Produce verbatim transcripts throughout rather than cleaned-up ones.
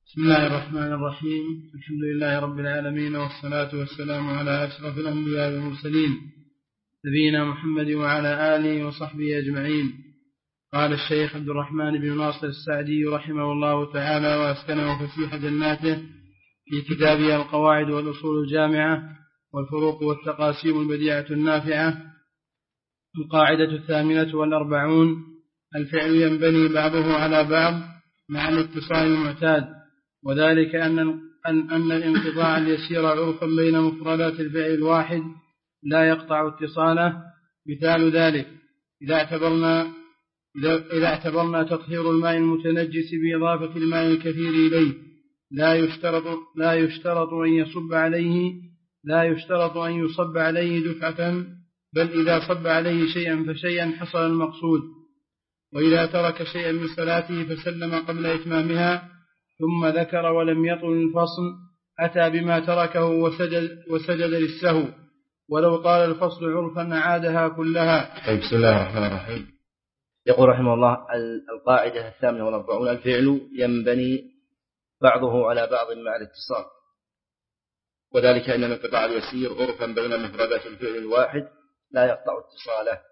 بسم الله الرحمن الرحيم. الحمد لله رب العالمين، والصلاة والسلام على أشرف الأنبياء والمرسلين نبينا محمد وعلى آله وصحبه أجمعين. قال الشيخ عبد الرحمن بن ناصر السعدي رحمه الله تعالى وأسكنه فسيح جناته في كتابه القواعد والأصول الجامعة والفروق والتقاسيم البديعة النافعة. القاعدة الثامنة والأربعون: الفعل ينبني بعضه على بعض مع الاتصال المعتاد، وذلك أن, أن, أن الانقطاع اليسير عرفا بين مفردات الفعل الواحد لا يقطع اتصاله. مثال ذلك: إذا اعتبرنا, إذا اعتبرنا تطهير الماء المتنجس بإضافة الماء الكثير إليه لا يشترط, لا يشترط أن يصب عليه لا يشترط أن يصب عليه دفعة، بل إذا صب عليه شيئا فشيئا حصل المقصود. وإذا ترك شيئا من صلاته فسلم قبل إتمامها ثم ذكر ولم يطل الفصل أتى بما تركه وسجد, وسجد للسهو، ولو طال الفصل عرفا أعادها كلها. طيب، بسم الله الرحمن الرحيم. يقول رحمه الله: القاعدة الثامنة والأربعون: الفعل ينبني بعضه على بعض مع الاتصال، وذلك أن الانقطاع اليسير عرفا بين مفردات الفعل الواحد لا يقطع اتصاله،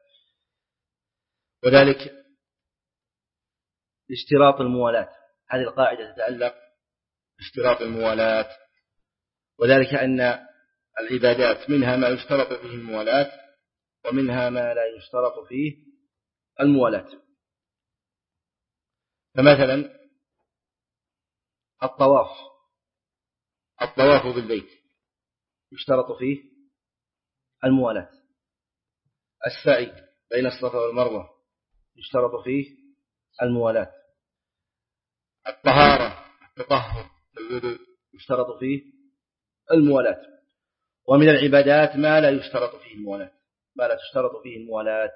وذلك اشتراط الموالاة. هذه القاعدة تتعلق باشتراط الموالاة، وذلك أن العبادات منها ما يشترط فيه الموالاة ومنها ما لا يشترط فيه الموالاة. فمثلا الطواف الطواف بالبيت يشترط فيه الموالاة. السعي بين الصفا والمروة يشترط فيه الموالاة. الطهارة التطهر يشترط فيه الموالاة. ومن العبادات ما لا يشترط فيه الموالاة ما لا تشترط فيه الموالاة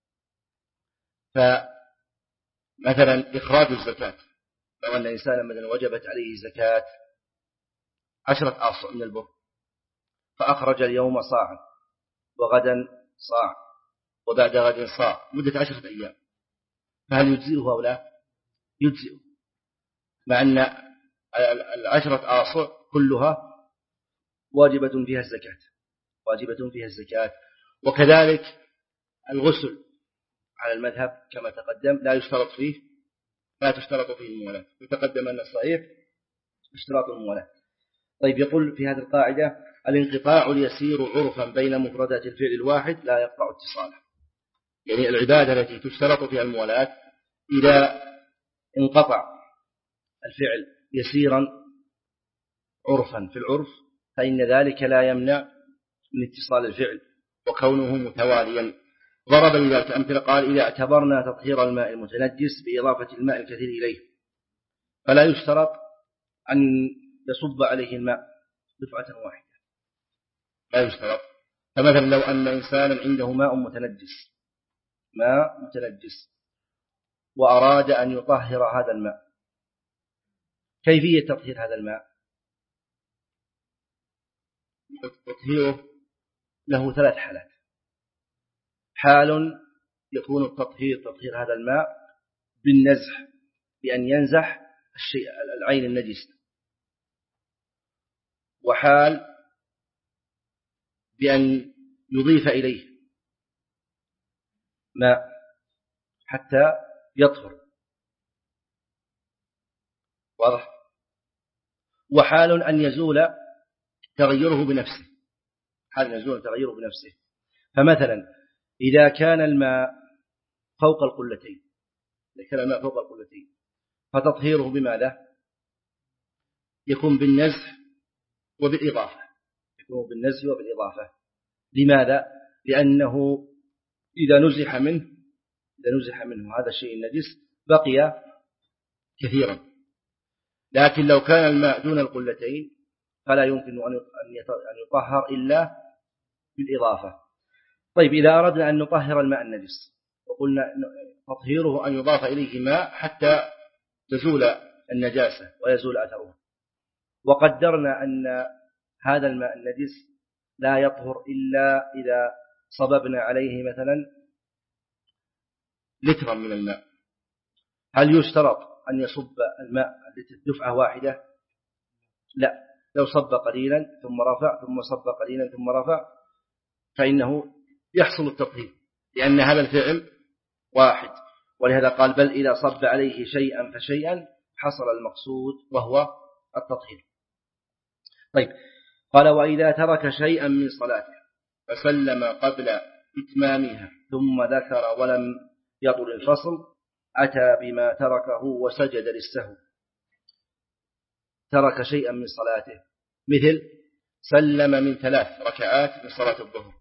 فمثلا إخراج الزكاة. لو أن إنسانا مثلا وجبت عليه زكاة عشرة آصع من البر، فأخرج اليوم صاعا وغدا صاع وبعد غد صاع مدة عشرة أيام، فهل يجزئه أو لا؟ يجزئه، مع أن العشرة آصع كلها واجبة فيها الزكاة واجبة فيها الزكاة. وكذلك الغسل على المذهب كما تقدم لا يشترط فيه لا تشترط فيه الموالاة، وتقدم أن الصحيح اشتراط الموالاة. طيب، يقول في هذه القاعدة: الانقطاع اليسير عرفا بين مفردات الفعل الواحد لا يقطع اتصاله. يعني العبادة التي تشترط فيها الموالاة إذا انقطع الفعل يسيرا عرفا في العرف فإن ذلك لا يمنع من اتصال الفعل وكونه متواليا. ضرب لذلك أمثلة، قال: إذا اعتبرنا تطهير الماء المتنجس بإضافة الماء الكثير إليه فلا يشترط أن يصب عليه الماء دفعة واحدة، لا يشترط. فمثلا لو أن إنسانا عنده ماء متنجس ماء متنجس وأراد أن يطهر هذا الماء، كيفية تطهير هذا الماء؟ تطهيره له ثلاث حالات. حال يكون التطهير تطهير هذا الماء بالنزح، بأن ينزح الشيء العين النجس، وحال بأن يضيف إليه ماء حتى يطهر، واضح؟ وحال أن يزول تغيره بنفسه حال يزول تغيره بنفسه. فمثلا إذا كان الماء فوق القلتين إذا كان الماء فوق القلتين فتطهيره بماذا؟ يكون بالنزح وبالإضافة يكون بالنزح وبالإضافة. لماذا؟ لأنه إذا نزح منه إذا نزح منه هذا الشيء النجس بقي كثيرا. لكن لو كان الماء دون القلتين فلا يمكن أن يطهر إلا بالإضافة. طيب، إذا أردنا أن نطهر الماء النجس وقلنا تطهيره أن يضاف إليه ماء حتى تزول النجاسة ويزول أثره، وقدرنا أن هذا الماء النجس لا يطهر إلا إذا صببنا عليه مثلا لترا من الماء، هل يشترط أن يصب الماء دفعة واحدة؟ لا، لو صب قليلا ثم رفع ثم صب قليلا ثم رفع فإنه يحصل التطهير، لأن هذا الفعل واحد. ولهذا قال بل إذا صب عليه شيئا فشيئا حصل المقصود وهو التطهير. طيب، قال وإذا ترك شيئا من صلاته فسلم قبل إتمامها ثم ذكر ولم يطل الفصل أتى بما تركه وسجد للسهو. ترك شيئا من صلاته مثل سلم من ثلاث ركعات من صلاة الظهر،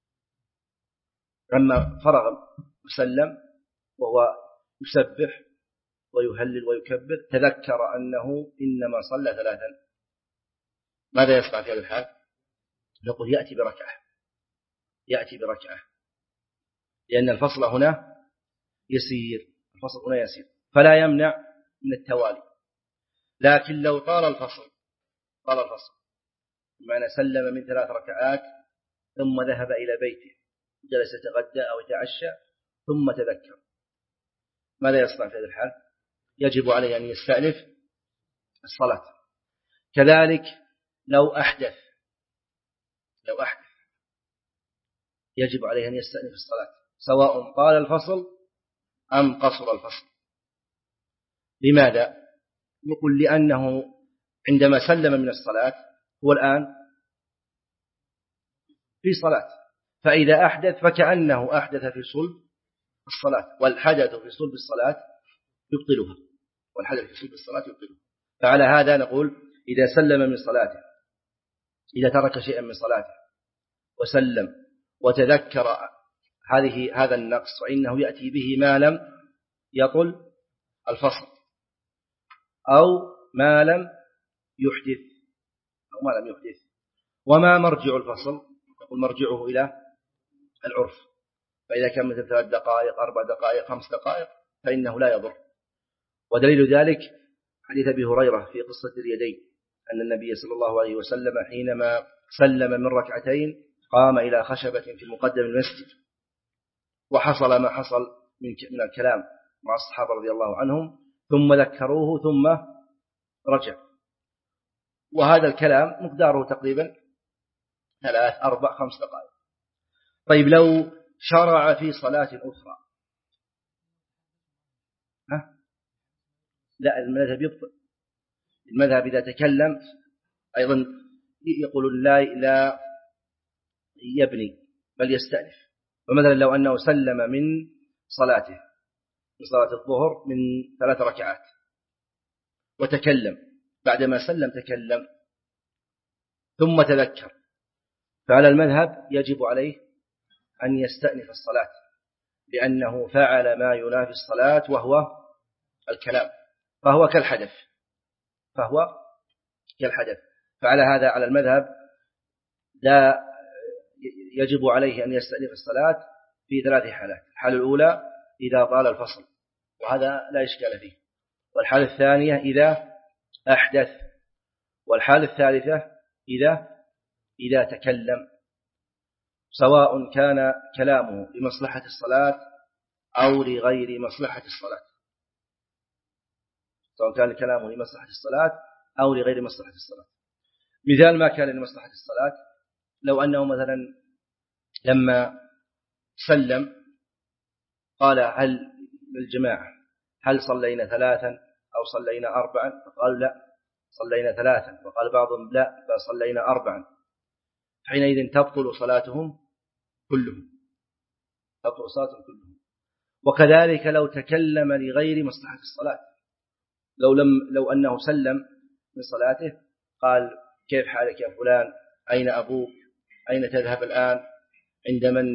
لما فرغ وسلم وهو يسبح ويهلل ويكبر تذكر أنه إنما صلى ثلاثا، ماذا يصنع في هذا الحال؟ نقول يأتي بركعة، يأتي بركعة لأن الفصل هنا يسير، الفصل هنا يسير فلا يمنع من التوالي. لكن لو طال الفصل طال الفصل بمعنى سلم من ثلاث ركعات ثم ذهب إلى بيته جلس يتغدى أو يتعشى ثم تذكر، ماذا يصنع في هذا الحال؟ يجب عليه أن يستأنف الصلاة. كذلك لو أحدث لو أحدث يجب عليه أن يستأنف الصلاة سواء طال الفصل أم قصر الفصل. لماذا؟ نقول لأنه عندما سلم من الصلاة هو الآن في صلاة، فإذا أحدث فكأنه أحدث في صلب الصلاة، والحدث في صلب الصلاة يبطلها والحدث في صلب الصلاة يبطلها. فعلى هذا نقول إذا سلم من صلاته، إذا ترك شيئا من صلاته وسلم وتذكر هذه هذا النقص فإنه يأتي به ما لم يطل الفصل أو ما لم يحدث أو ما لم يحدث. وما مرجع الفصل؟ نقول مرجعه إلى العرف، فإذا كان مثل ثلاث دقائق أربع دقائق خمس دقائق فإنه لا يضر. ودليل ذلك حديث أبي هريرة في قصة اليدين أن النبي صلى الله عليه وسلم حينما سلم من ركعتين قام إلى خشبة في مقدم المسجد وحصل ما حصل من الكلام مع الصحابة رضي الله عنهم ثم ذكروه ثم رجع، وهذا الكلام مقداره تقريبا ثلاث أربع خمس دقائق. طيب لو شرع في صلاة أخرى ها؟ لا، المذهب يبطل. المذهب إذا تكلم أيضا يقول لا لا يبني بل يستأنف. فمثلا لو أنه سلم من صلاته من صلاة الظهر من ثلاث ركعات وتكلم بعدما سلم تكلم ثم تذكر، فعلى المذهب يجب عليه أن يستأنف الصلاة لأنه فعل ما ينافي الصلاة وهو الكلام، فهو كالحدث فهو كالحدث فعلى هذا على المذهب لا يجب عليه أن يستأنف الصلاة في ثلاث حالات. الحالة الأولى إذا طال الفصل وهذا لا إشكال فيه، والحالة الثانية إذا أحدث، والحالة الثالثة إذا إذا تكلم، سواء كان كلامه لمصلحة الصلاة أو لغير مصلحة الصلاة، سواء كان كلامه لمصلحة الصلاة أو لغير مصلحة الصلاة. مثال ما كان لمصلحة الصلاة لو أنه مثلا لما سلم قال هل للجماعة هل صلينا ثلاثا أو صلينا أربعا؟ فقالوا لا صلينا ثلاثا، وقال بعضهم لا بل صلينا أربعا، حينئذ تبطل صلاتهم كلهم تبطل صلاتهم كلهم. وكذلك لو تكلم لغير مصلحة الصلاة، لو لم لو أنه سلم من صلاته قال كيف حالك يا فلان، أين أبوك، أين تذهب الآن، عند من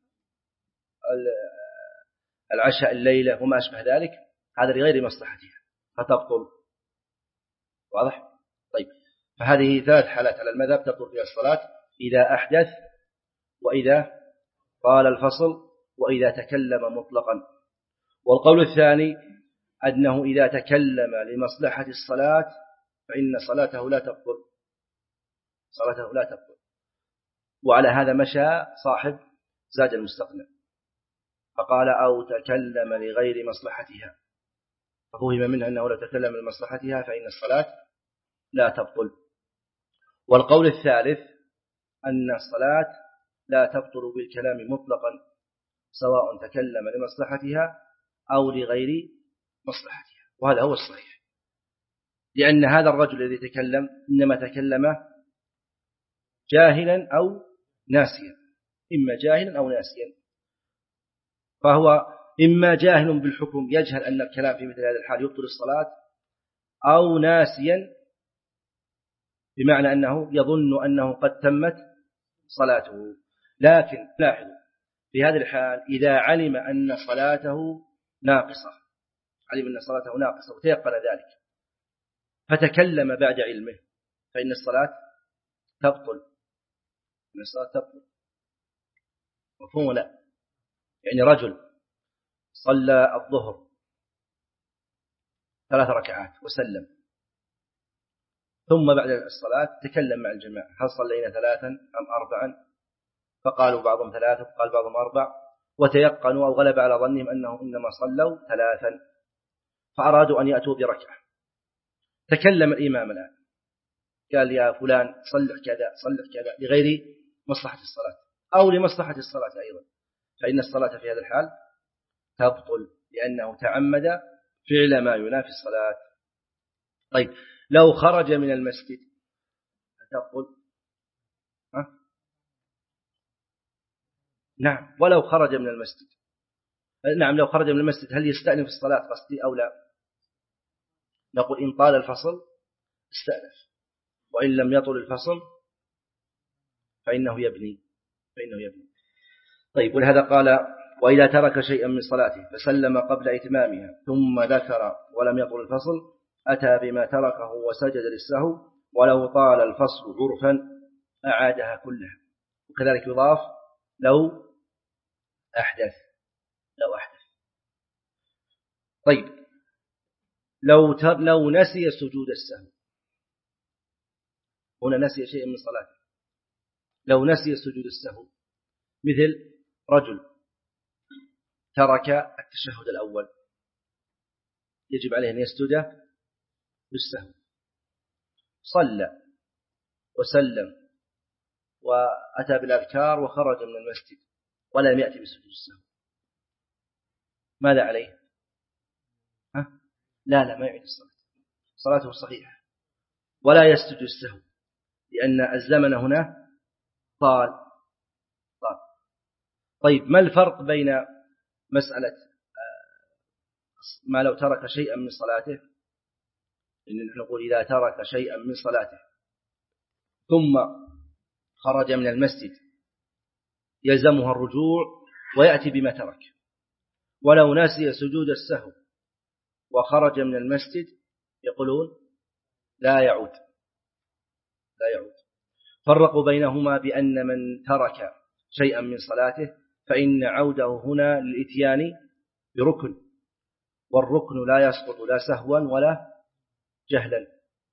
العشاء الليلة وما أشبه ذلك، هذا لغير مصلحتها فتبطل. واضح؟ طيب، فهذه ثلاث حالات على المذهب تبطل فيها الصلاة: إذا أحدث، وإذا طال الفصل، وإذا تكلم مطلقا. والقول الثاني أنه إذا تكلم لمصلحة الصلاة فإن صلاته لا تبطل صلاته لا تبطل وعلى هذا مشى صاحب زاد المستقنع فقال أو تكلم لغير مصلحتها، ففهم منها أنه لو تكلم لمصلحتها فإن الصلاة لا تبطل. والقول الثالث أن الصلاة لا تبطل بالكلام مطلقا سواء تكلم لمصلحتها أو لغير مصلحتها، وهذا هو الصحيح، لأن هذا الرجل الذي تكلم إنما تكلم جاهلا أو ناسيا، إما جاهلا أو ناسيا، فهو إما جاهل بالحكم يجهل أن الكلام في مثل هذا الحال يبطل الصلاة، أو ناسيا بمعنى أنه يظن أنه قد تمت صلاته. لكن لاحظوا في هذه الحال إذا علم أن صلاته ناقصة علم أن صلاته ناقصة وتيقن ذلك فتكلم بعد علمه فإن الصلاة تبطل إن الصلاة تبطل مفهوم لا؟ يعني رجل صلى الظهر ثلاث ركعات وسلم، ثم بعد الصلاة تكلم مع الجماعة هل صلينا ثلاثا أم أربعا، فقالوا بعضهم ثلاثة وقال بعضهم أربع، وتيقنوا أو غلب على ظنهم أنهم إنما صلوا ثلاثا، فأرادوا أن يأتوا بركعة. تكلم الإمام الآن قال يا فلان صلح كذا صلح كذا لغير مصلحة الصلاة أو لمصلحة الصلاة أيضا، فإن الصلاة في هذا الحال تبطل لأنه تعمد فعل ما ينافي الصلاة. طيب لو خرج من المسجد تبطل؟ ها؟ نعم، ولو خرج من المسجد نعم لو خرج من المسجد هل يستأنف الصلاة قصدي أو لا؟ نقول إن طال الفصل استأنف، وإن لم يطل الفصل فإنه يبني فإنه يبني. طيب ولهذا قال وإذا ترك شيئا من صلاته فسلم قبل إتمامها ثم ذكر ولم يطل الفصل أتى بما تركه وسجد للسهو، ولو طال الفصل عرفا أعادها كلها. وكذلك يضاف لو أحدث لو أحدث طيب لو لو نسي سجود السهو، هنا نسي شيئا من صلاته، لو نسي سجود السهو مثل رجل ترك التشهد الأول يجب عليه أن يسجد بالسهو، صلى وسلم وأتى بالأذكار وخرج من المسجد ولم يأتي بسجود السهو، ماذا عليه؟ ها؟ لا لا ما يعيد الصلاة، صلاته صحيحة ولا يسجد السهو لأن الزمن هنا طال طال. طيب ما الفرق بين مسألة ما لو ترك شيئا من صلاته، إن نحن نقول إذا ترك شيئا من صلاته ثم خرج من المسجد يلزمها الرجوع ويأتي بما ترك، ولو نسي سجود السهو وخرج من المسجد يقولون لا يعود لا يعود. فرقوا بينهما بأن من ترك شيئا من صلاته فإن عوده هنا للإتيان بركن، والركن لا يسقط لا سهوا ولا جهلا.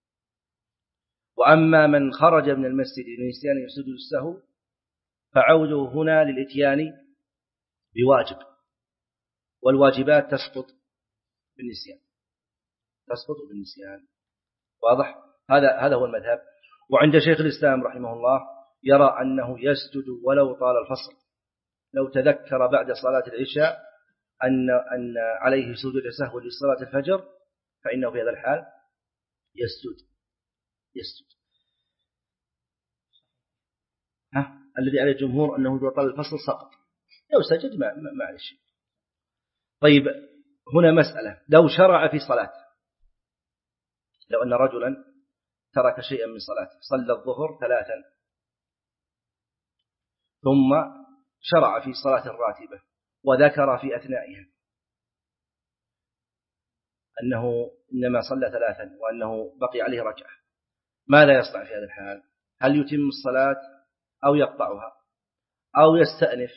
وأما من خرج من المسجد لنسيان سجود السهو فعوده هنا للإتيان بواجب، والواجبات تسقط بالنسيان تسقط بالنسيان واضح؟ هذا هذا هو المذهب. وعند شيخ الإسلام رحمه الله يرى أنه يسجد ولو طال الفصل، لو تذكر بعد صلاة العشاء أن أن عليه سجود سهو لصلاة الفجر فإنه في هذا الحال يسجد يسجد ها الذي عليه الجمهور أنه إذا طال الفصل سقط، لو سجد ما معلش. طيب هنا مسألة لو شرع في صلاة، لو أن رجلا ترك شيئا من صلاته صلى الظهر ثلاثا ثم شرع في صلاة الراتبة وذكر في أثنائها أنه إنما صلى ثلاثا وأنه بقي عليه ركعة، ماذا يصنع في هذا الحال؟ هل يتم الصلاة أو يقطعها أو يستأنف؟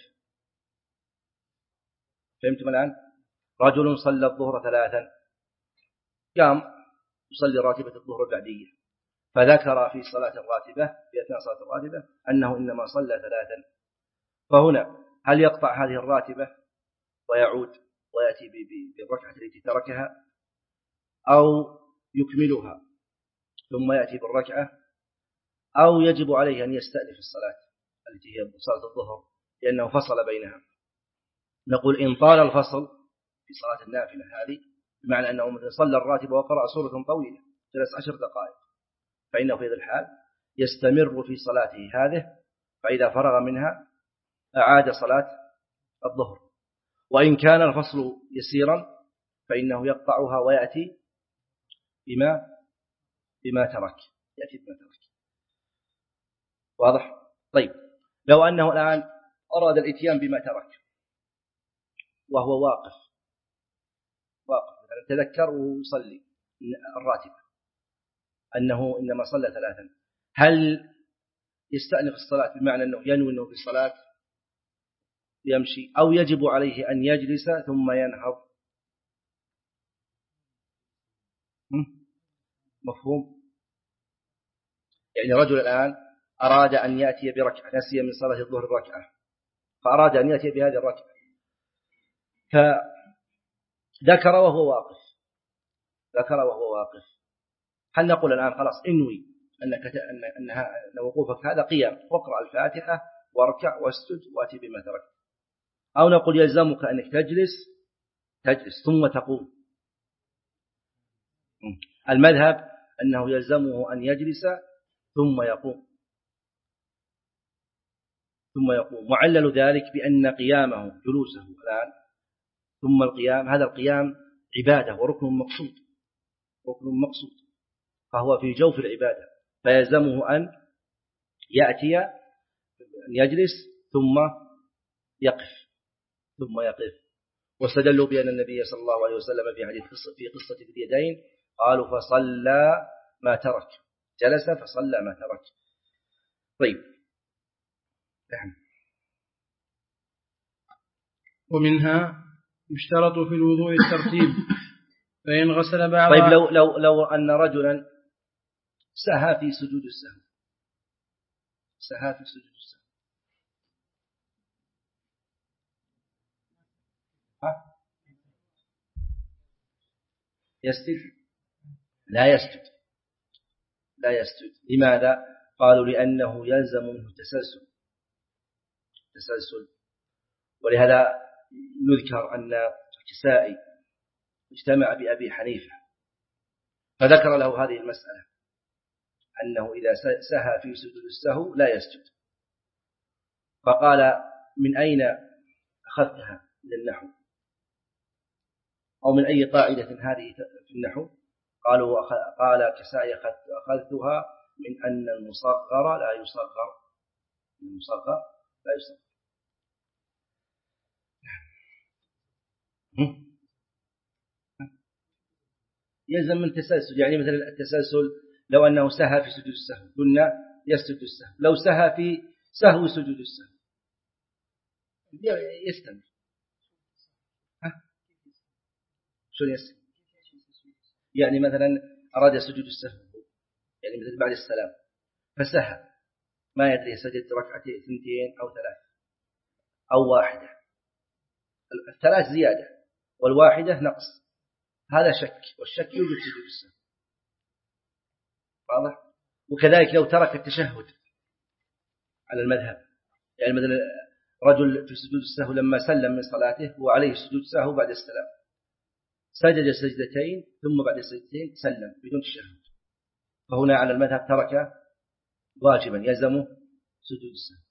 فهمتم الآن؟ رجل صلى الظهر ثلاثا قام يصلي راتبة الظهر البعدية فذكر في صلاة الراتبة في أثناء صلاة الراتبة أنه إنما صلى ثلاثا، فهنا هل يقطع هذه الراتبة ويعود ويأتي بالركعة التي تركها أو يكملها ثم يأتي بالركعة، أو يجب عليه أن يستأنف الصلاة التي هي صلاة الظهر لأنه فصل بينها. نقول إن طال الفصل في صلاة النافلة هذه بمعنى أنه مثل صلى الراتب وقرأ سورة طويلة جلس عشر دقائق، فإنه في هذا الحال يستمر في صلاته هذه، فإذا فرغ منها أعاد صلاة الظهر. وإن كان الفصل يسيرا فإنه يقطعها ويأتي بما بما ترك يأتي بما ترك. واضح؟ طيب، لو أنه الآن أراد الإتيان بما ترك وهو واقف واقف تذكر ويصلي الراتبة أنه إنما صلى ثلاثا، هل يستأنف الصلاة بمعنى أنه ينوي أنه في الصلاة يمشي، أو يجب عليه أن يجلس ثم ينهض؟ مفهوم؟ يعني رجل الآن أراد أن يأتي بركعة، نسي من صلاة الظهر ركعة، فأراد أن يأتي بهذه الركعة، فذكر وهو واقف ذكر وهو واقف هل نقول الآن خلاص انوي أنك أن أنها أن وقوفك هذا قيام، واقرأ الفاتحة واركع واسجد وأتي بما ترك، أو نقول يلزمك أنك تجلس تجلس ثم تقوم؟ المذهب أنه يلزمه أن يجلس ثم يقوم ثم يقوم وعلل ذلك بأن قيامه جلوسه الآن ثم القيام، هذا القيام عبادة وركن مقصود ركن مقصود فهو في جوف العبادة، فيلزمه أن يأتي أن يجلس ثم يقف ثم يقف واستدلوا بأن النبي صلى الله عليه وسلم في حديث في قصة ذي اليدين قالوا فصلى ما ترك، جلس فصلى ما ترك. طيب، ومنها يشترط في الوضوء الترتيب، فإن غسل بعض. طيب، لو لو لو أن رجلا سهى في سجود السهو سهى في سجود السهو ها يسجد؟ لا يسجد لا يسجد لماذا؟ قالوا لأنه يلزم منه التسلسل تسلسل ولهذا يذكر أن الكسائي اجتمع بأبي حنيفة فذكر له هذه المسألة أنه إذا سهى في سجود السهو لا يسجد، فقال من أين أخذتها من النحو أو من أي قاعدة هذه في النحو؟ قالوا قال كسائي أخذتها من أن المصغر لا يصغر المصغر لا يصغر يلزم من التسلسل، يعني مثل التسلسل لو أنه سهى في سجود السهو قلنا يسجد السهو، لو سهى في سهو سجود السهو يستمر. ها شو يستمر؟ يعني مثلا أراد سجود السهو يعني مثل بعد السلام فسهى ما يدري سجد ركعتين اثنتين أو ثلاث أو واحدة، الثلاث زيادة والواحدة نقص، هذا شك، والشك يوجد سجود السهو. واضح؟ وكذلك لو ترك التشهد على المذهب، يعني مثلا رجل في سجود السهو لما سلم من صلاته وعليه سجود سهو بعد السلام سجد سجدتين ثم بعد السجدتين سلم بدون تشهد، فهنا على المذهب ترك واجبا يلزمه سجود السهو.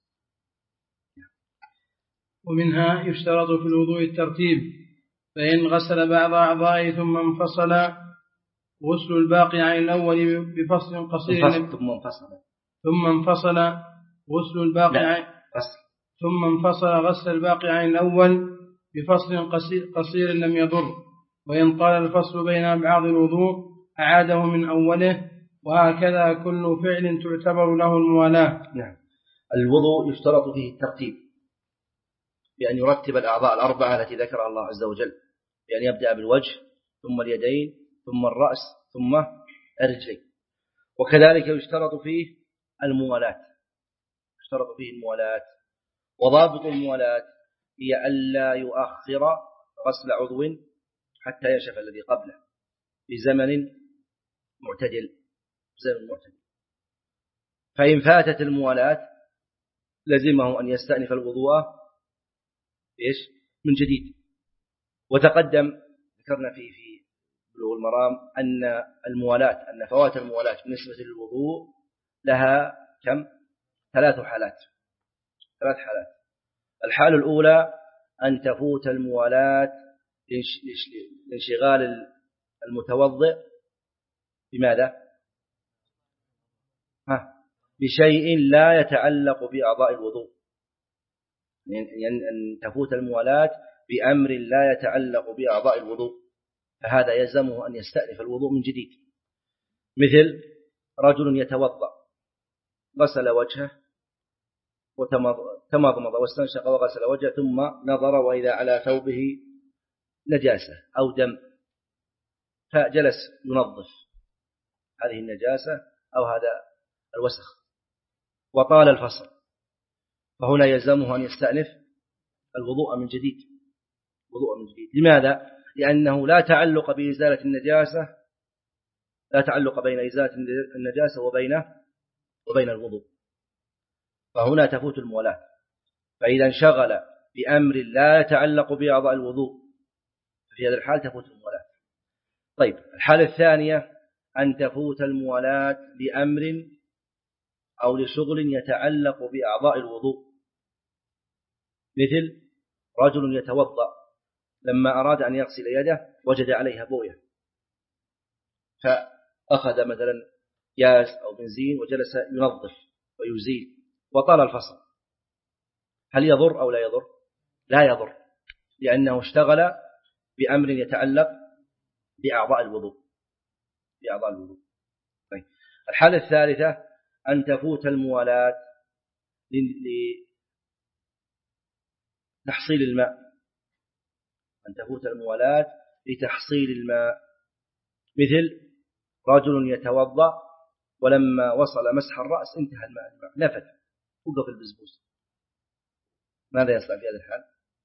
ومنها يشترط في الوضوء الترتيب، فإن غسل بعض أعضائه ثم انفصل غسل الباقي عن الأول بفصل قصير ثم انفصل ثم انفصل غسل الباقي عن ثم انفصل غسل الباقي عن الأول بفصل قصير, قصير لم يضر، وإن طال الفصل بين أبعاد الوضوء أعاده من أوله، وهكذا كل فعل تعتبر له الموالاة. نعم. الوضوء يشترط فيه الترتيب بأن يرتب الأعضاء الأربعة التي ذكرها الله عز وجل، بأن يبدأ بالوجه ثم اليدين ثم الرأس ثم الرجلين. وكذلك يشترط فيه الموالاة يشترط فيه الموالاة وضابط الموالاة هي ألا يؤخر غسل عضو حتى يشف الذي قبله، بزمن معتدل زمن معتدل. فإن فاتت الموالاة لزمه أن يستأنف الوضوء إيش من جديد. وتقدم ذكرنا في في بلوغ المرام أن الموالاة أن فوات الموالاة بالنسبة للوضوء لها كم؟ ثلاث حالات ثلاث حالات. الحالة الأولى أن تفوت الموالاة لانشغال المتوضئ بماذا؟ ها بشيء لا يتعلق بأعضاء الوضوء، يعني أن تفوت الموالاة بأمر لا يتعلق بأعضاء الوضوء، فهذا يلزمه أن يستأنف الوضوء من جديد. مثل رجل يتوضأ غسل وجهه وتمضمض واستنشق وغسل وجهه ثم نظر وإذا على ثوبه نجاسة أو دم فجلس ينظف هذه النجاسة أو هذا الوسخ وطال الفصل، فهنا يلزمه أن يستأنف الوضوء من جديد وضوء من جديد. لماذا؟ لأنه لا تعلق بإزالة النجاسة لا تعلق بين إزالة النجاسة وبين وبين الوضوء، فهنا تفوت الموالاة. فإذا انشغل بأمر لا يتعلق بأعضاء الوضوء في هذا الحال تفوت الموالاة. طيب الحالة الثانية أن تفوت الموالاة بأمر أو لشغل يتعلق بأعضاء الوضوء، مثل رجل يتوضأ لما أراد أن يغسل يده وجد عليها بوية فأخذ مثلا جاز أو بنزين وجلس ينظف ويزيل وطال الفصل، هل يضر أو لا يضر؟ لا يضر، لأنه اشتغل بأمر يتعلق بأعضاء الوضوء بأعضاء الوضوء. طيب الحالة الثالثة أن تفوت الموالاة لتحصيل الماء أن تفوت الموالاة لتحصيل الماء، مثل رجل يتوضأ ولما وصل مسح الرأس انتهى الماء نفد وقف البزبوز، ماذا يصنع في هذا الحال؟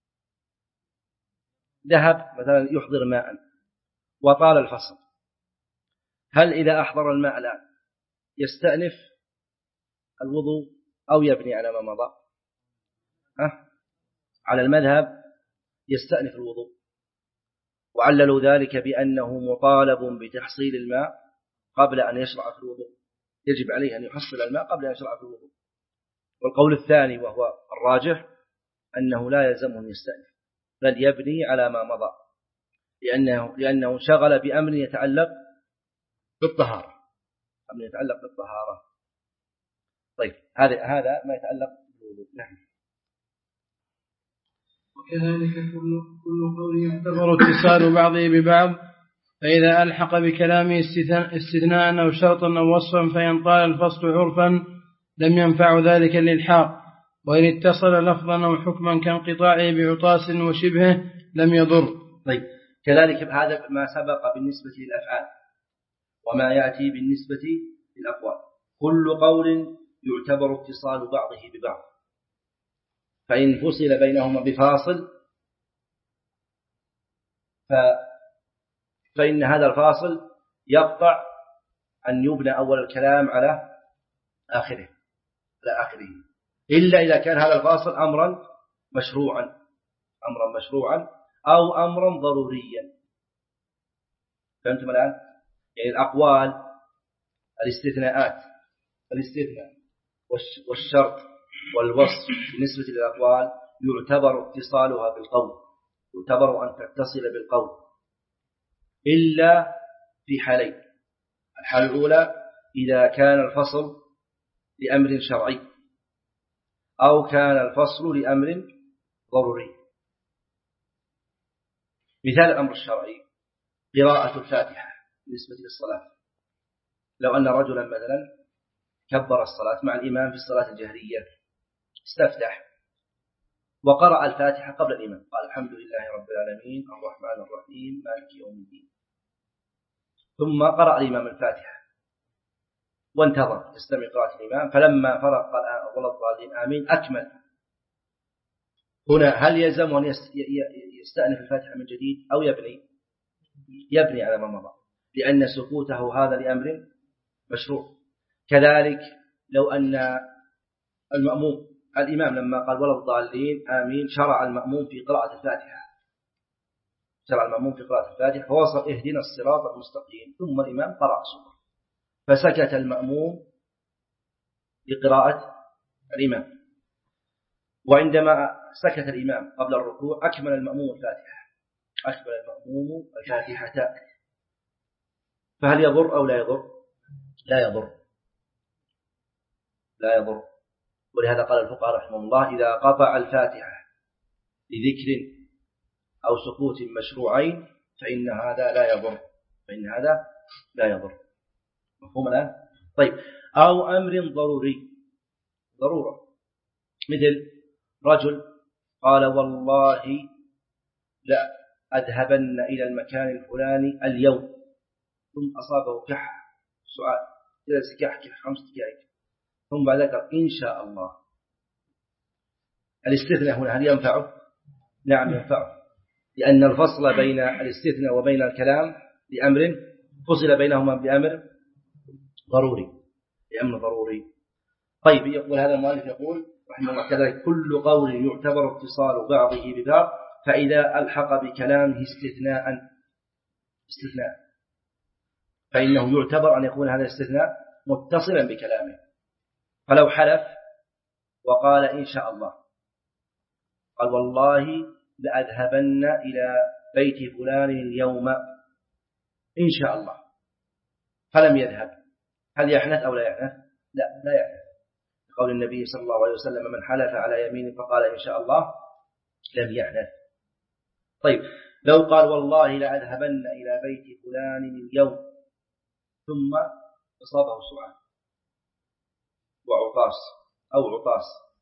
ذهب مثلا يحضر ماء وطال الفصل، هل إذا أحضر الماء الآن يستأنف الوضوء أو يبني على ما مضى؟ ها؟ على المذهب يستأنف الوضوء، وعللوا ذلك بأنه مطالب بتحصيل الماء قبل أن يشرع في الوضوء، يجب عليه أن يحصل الماء قبل أن يشرع في الوضوء. والقول الثاني وهو الراجح أنه لا يلزمه أن يستأنف بل يبني على ما مضى، لأنه لأنه شغل بأمر يتعلق بالطهارة أمر يتعلق بالطهارة. طيب هذا هذا ما يتعلق بالوضوء. نعم. وكذلك كل كل قول يعتبر اتصال بعضه ببعض، فإذا ألحق بكلامه استثناء أو شرطا أو وصفا فإن طال الفصل عرفا لم ينفع ذلك الإلحاق، وإن اتصل لفظا أو حكما كانقطاعه بعطاس وشبهه لم يضر. طيب كذلك هذا ما سبق بالنسبة للأفعال، وما يأتي بالنسبة للأقوال. كل قول يعتبر اتصال بعضه ببعض، فإن فصل بينهما بفاصل ف... فإن هذا الفاصل يقطع أن يبنى أول الكلام على آخره على آخره إلا إذا كان هذا الفاصل أمرا مشروعا أمرا مشروعا أو أمرا ضروريا. فهمتم الآن؟ يعني الأقوال الاستثناءات الاستثناء والشرط والوصف بالنسبة للأقوال يعتبر اتصالها بالقول، يعتبر أن تتصل بالقول إلا في حالين. الحالة الأولى إذا كان الفصل لأمر شرعي أو كان الفصل لأمر ضروري. مثال الأمر الشرعي قراءة الفاتحة بالنسبة للصلاة، لو أن رجلا مثلا كبر الصلاة مع الإمام في الصلاة الجهرية استفتح وقرأ الفاتحة قبل الإمام، قال الحمد لله رب العالمين الرحمن الرحيم مالك يوم الدين، ثم قرأ الإمام الفاتحة وانتظر يستمع قراءة الإمام، فلما فرغ قال ولا الضالين آمين أكمل. هنا هل يلزم أن يستأنف الفاتحة من جديد أو يبني؟ يبني على ما مضى، لأن سكوته هذا لأمر مشروع. كذلك لو أن المأموم الإمام لما قال ولا الضالين آمين شرع المأموم في قراءة الفاتحة شرع المأموم في قراءة الفاتحة فوصل اهدنا الصراط المستقيم ثم الإمام قرأ سورة فسكت المأموم لقراءة الإمام، وعندما سكت الإمام قبل الركوع أكمل المأموم الفاتحة أكمل المأموم الفاتحة، فهل يضر أو لا يضر؟ لا يضر لا يضر ولهذا قال الفقهاء رحمه الله إذا قطع الفاتحة لذكر أو سكوت مشروعين فإن هذا لا يضر فإن هذا لا يضر. مفهوم الآن؟ طيب، أو أمر ضروري ضرورة، مثل رجل قال والله لا أذهبن إلى المكان الفلاني اليوم ثم أصابه كح سؤال جلس كحكح خمس دقائق ثم بعد ذلك إن شاء الله. الاستثناء هنا هل ينفعه؟ نعم ينفعه، لأن الفصل بين الاستثناء وبين الكلام لأمر فصل بينهما بأمر ضروري لأمر ضروري. طيب، يقول هذا المؤلف يقول رحمه الله كذلك كل قول يعتبر اتصال بعضه ببعض فإذا ألحق بكلامه استثناء استثناء فإنه يعتبر أن يكون هذا الاستثناء متصلا بكلامه. فلو حلف وقال إن شاء الله قال والله لأذهبن إلى بيت فلان اليوم إن شاء الله فلم يذهب، هل يحنث أو لا يحنث؟ لا لا يحنث، قول النبي صلى الله عليه وسلم من حلف على يمين فقال إن شاء الله لم يحنث. طيب، لو قال والله لأذهبن إلى بيت فلان اليوم ثم أصابه سعال وعطاس أو عطاس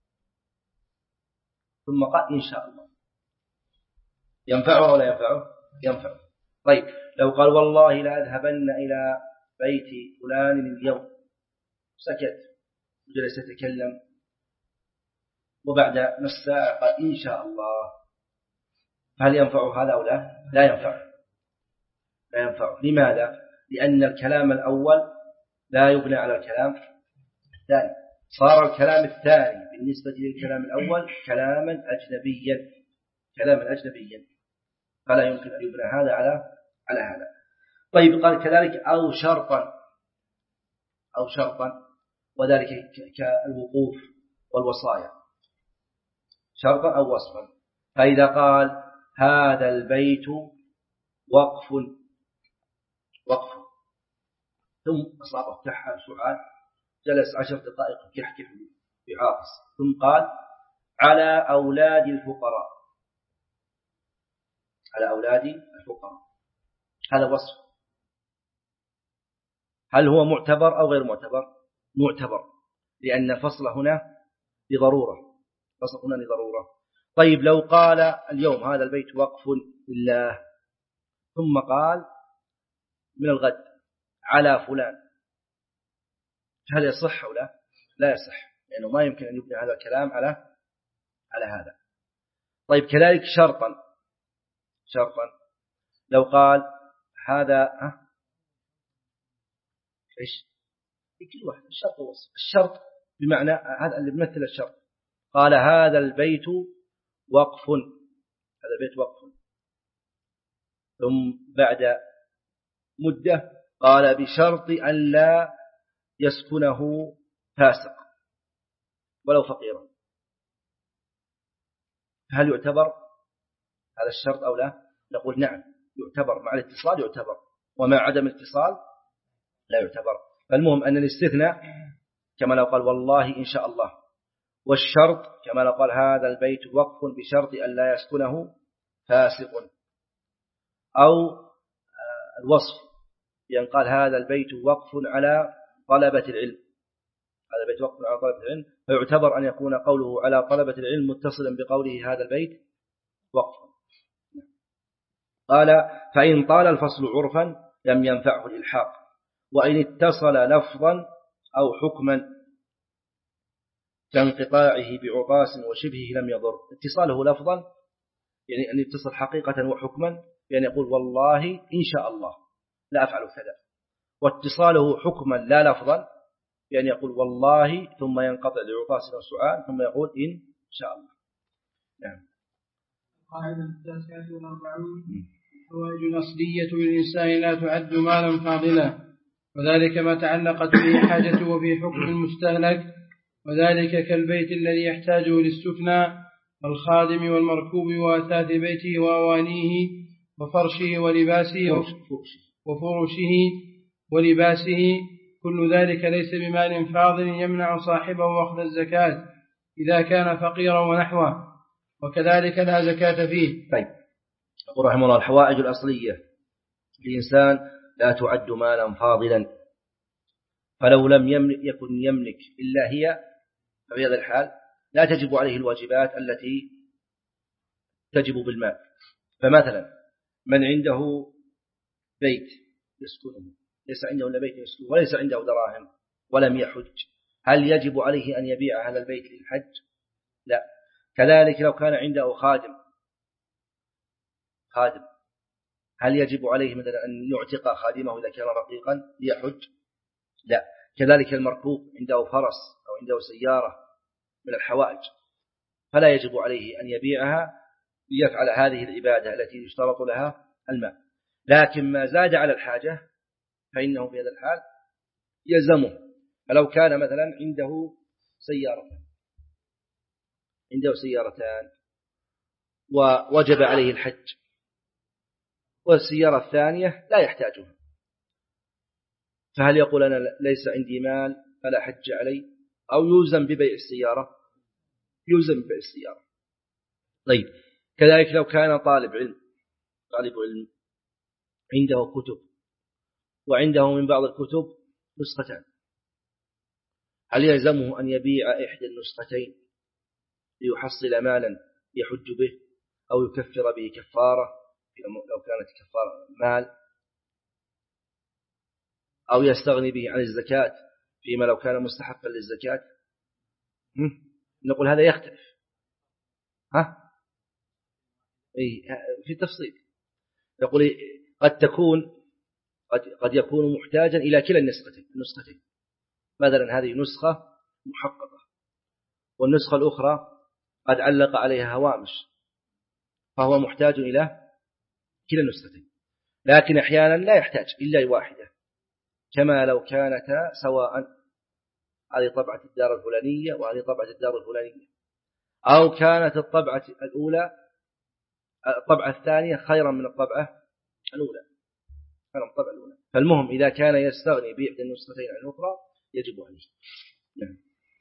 ثم قال إن شاء الله ينفعه ولا ينفعه؟ ينفعه. طيب، لو قال والله لأذهبن إلى بيت فلان اليوم سكت وجلس يتكلم وبعد نص ساعة قال إن شاء الله، هل ينفع هذا أو لا؟ لا ينفع لا ينفع. لماذا؟ لأن الكلام الأول لا يبنى على الكلام الثاني، صار الكلام الثاني بالنسبة للكلام الأول كلاما أجنبيا كلاما أجنبيا فلا يمكن أن يبنى هذا على على هذا. طيب، قال كذلك أو شرطا أو شرطا وذلك كالوقوف والوصايا شرطا أو وصفا. فإذا قال هذا البيت وقف وقف ثم أصابه كحة سعال جلس عشر دقائق يحكي بعاطس ثم قال على أولاد الفقراء على أولاد الفقراء، هذا وصف، هل هو معتبر أو غير معتبر؟ معتبر، لأن الفصل هنا لضرورة فصل هنا لضرورة. طيب، لو قال اليوم هذا البيت وقف لله ثم قال من الغد على فلان، هل يصح أو لا؟ لا يصح، لأنه ما يمكن أن يبني هذا الكلام على على هذا. طيب، كذلك شرطا شرطا لو قال هذا ها إيش في كل واحد الشرط وصف، الشرط بمعنى هذا اللي بيمثل الشرط. قال هذا البيت وقف هذا البيت وقف ثم بعد مدة قال بشرط أن لا يسكنه فاسق ولو فقيرا، هل يعتبر هذا الشرط أو لا؟ نقول نعم يعتبر، مع الاتصال يعتبر ومع عدم الاتصال لا يعتبر. فالمهم أن الاستثناء كما لو قال والله إن شاء الله، والشرط كما لو قال هذا البيت وقف بشرط أن لا يسكنه فاسق، أو الوصف بأن قال هذا البيت وقف على طلبة العلم هذا البيت وقف على طلبة العلم، فيعتبر أن يكون قوله على طلبة العلم متصلا بقوله هذا البيت وقف. قال فإن طال الفصل عرفا لم ينفعه الإلحاق، وإن اتصل لفظا أو حكما كانقطاعه بعطاس وشبهه لم يضر. اتصاله لفظا يعني أن يتصل حقيقة وحكما، يعني يقول والله إن شاء الله لا أفعل كذا، واتصاله حكما لا لفظا، بأن يقول والله ثم ينقطع لعطاس السؤال ثم يقول إن شاء الله. نعم. القاعدة التاسعة والأربعون: الحوائج الأصلية للإنسان لا تعد مالا فاضلا، وذلك ما تعلقت به حاجته في حكم المستهلك، وذلك كالبيت الذي يحتاجه للسكنى والخادم والمركوب وأثاث بيته وأوانيه وفرشه ولباسه وفرشه ولباسه، كل ذلك ليس بمال فاضل يمنع صاحبه أخذ الزكاة إذا كان فقيرا ونحوه، وكذلك لا زكاة فيه. طيب، يقول رحمه الله: الحوائج الأصلية للإنسان لا تعد مالا فاضلا، فلو لم يملك يكن يملك إلا هي، ففي هذا الحال لا تجب عليه الواجبات التي تجب بالمال. فمثلا من عنده بيت يسكنه، ليس عنده إلا بيت يسكنه وليس عنده دراهم ولم يحج، هل يجب عليه أن يبيع هذا البيت للحج؟ لا. كذلك لو كان عنده خادم خادم هل يجب عليه مثلا أن يعتق خادمه إذا كان رقيقا ليحج؟ لا. كذلك المركوب عنده فرس أو عنده سيارة من الحوائج فلا يجب عليه أن يبيعها ليفعل هذه العبادة التي يشترط لها المال. لكن ما زاد على الحاجة فإنه في هذا الحال يلزمه. فلو كان مثلا عنده سيارة عنده سيارتان ووجب عليه الحج، والسيارة الثانية لا يحتاجها، فهل يقول أنا ليس عندي مال فلا حج علي، أو يلزم ببيع السيارة؟ يلزم ببيع السيارة. طيب، كذلك لو كان طالب علم طالب علم عنده كتب وعنده من بعض الكتب نسختان، هل يلزمه أن يبيع إحدى النسختين ليحصل مالا يحج به، أو يكفر به كفارة لو كانت كفارة مال، أو يستغني به عن الزكاة فيما لو كان مستحقا للزكاة؟ نقول هذا يختلف. ها؟ في تفصيل. يقول قد تكون قد قد يكون محتاجا إلى كلا النسختين النسختين مثلا هذه نسخة محققة والنسخة الأخرى قد علق عليها هوامش، فهو محتاج إلى كلا النسختين، لكن أحيانا لا يحتاج إلا واحدة، كما لو كانتا سواء، هذه طبعة الدار الفلانية وهذه طبعة الدار الفلانية، أو كانت الطبعة الأولى الطبعة الثانية خيرا من الطبعة الأولى خيرا من الطبعة الأولى. فالمهم إذا كان يستغني بإحدى النسختين عن الأخرى يجب عليه. نعم.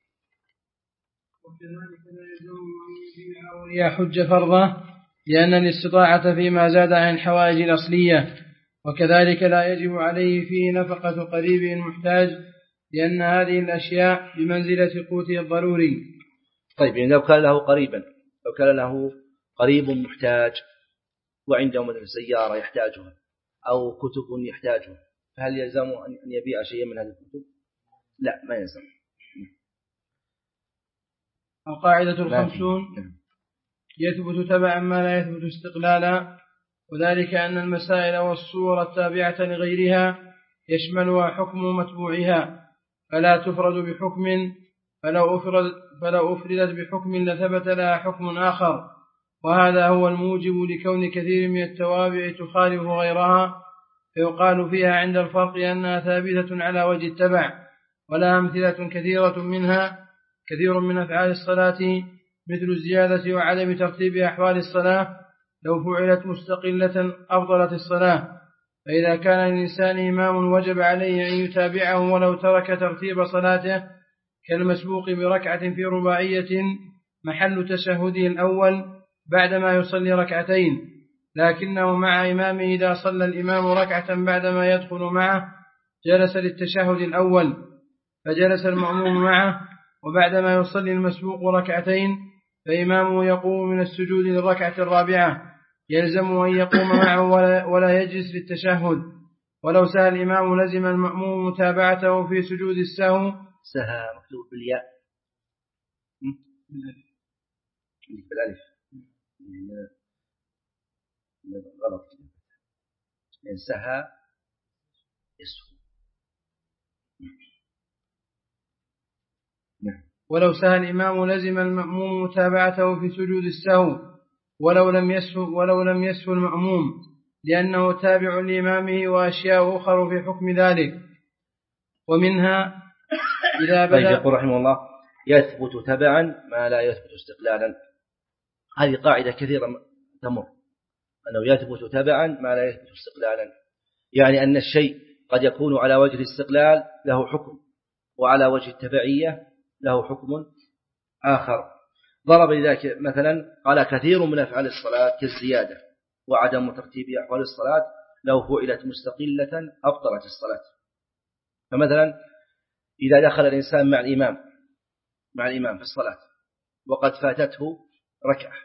وكذلك لا يلزم أن يبيع أو يحج فرضه، لأن الاستطاعة فيما زاد عن الحوائج الأصلية، وكذلك لا يجب عليه فيه نفقة قريب محتاج، لأن هذه الأشياء بمنزلة قوته الضروري. طيب، يعني لو كان له قريبا لو كان له قريب محتاج وعنده مثلا سيارة يحتاجها أو كتب يحتاجها، فهل يلزمه أن يبيع شيئا من هذه الكتب؟ لا، ما يلزم. القاعدة الخمسون: يثبت تبعا ما لا يثبت استقلالا، وذلك أن المسائل والصور التابعة لغيرها يشملها حكم متبوعها، فلا تفرد بحكم، فلو أفرد فلو أفردت بحكم لثبت لها حكم آخر، وهذا هو الموجب لكون كثير من التوابع تخالف غيرها، فيقال فيها عند الفرق أنها ثابتة على وجه التبع، ولا أمثلة كثيرة منها كثير من أفعال الصلاة مثل الزيادة وعدم ترتيب أحوال الصلاة لو فعلت مستقلة أفضلت الصلاة. فإذا كان الإنسان إمام وجب عليه أن يتابعه ولو ترك ترتيب صلاته، كالمسبوق بركعة في رباعية محل تشهده الأول بعدما يصلي ركعتين، لكنه مع إمامه إذا صلى الإمام ركعة بعدما يدخل معه جلس للتشهد الأول، فجلس المأموم معه، وبعدما يصلي المسبوق ركعتين فإمامه يقوم من السجود للركعة الرابعة، يلزم أن يقوم معه ولا, ولا يجلس للتشهد. ولو سهى الإمام لزم المأموم متابعته في سجود السهو. سهى مكتوب بالياء بالألف غلط، يعني سهى يسهو. ولو سهى الإمام لزم المأموم متابعته في سجود السهو ولو لم يسهو ولو لم يسهو المأموم لأنه تابع لإمامه وأشياء أخرى في حكم ذلك. ومنها إذا بدأ يقول رحمه الله يثبت تبعا ما لا يثبت استقلالا. هذه قاعدة كثيرة تمر، أنه يثبت تبعا ما لا يثبت استقلالا، يعني أن الشيء قد يكون على وجه الاستقلال له حكم، وعلى وجه التبعية له حكم آخر. ضرب لذلك مثلا قال كثير من أفعال الصلاة كالزيادة وعدم ترتيب أحوال الصلاة لو فعلت مستقلة أبطلت الصلاة. فمثلا إذا دخل الإنسان مع الإمام مع الإمام في الصلاة وقد فاتته ركعة،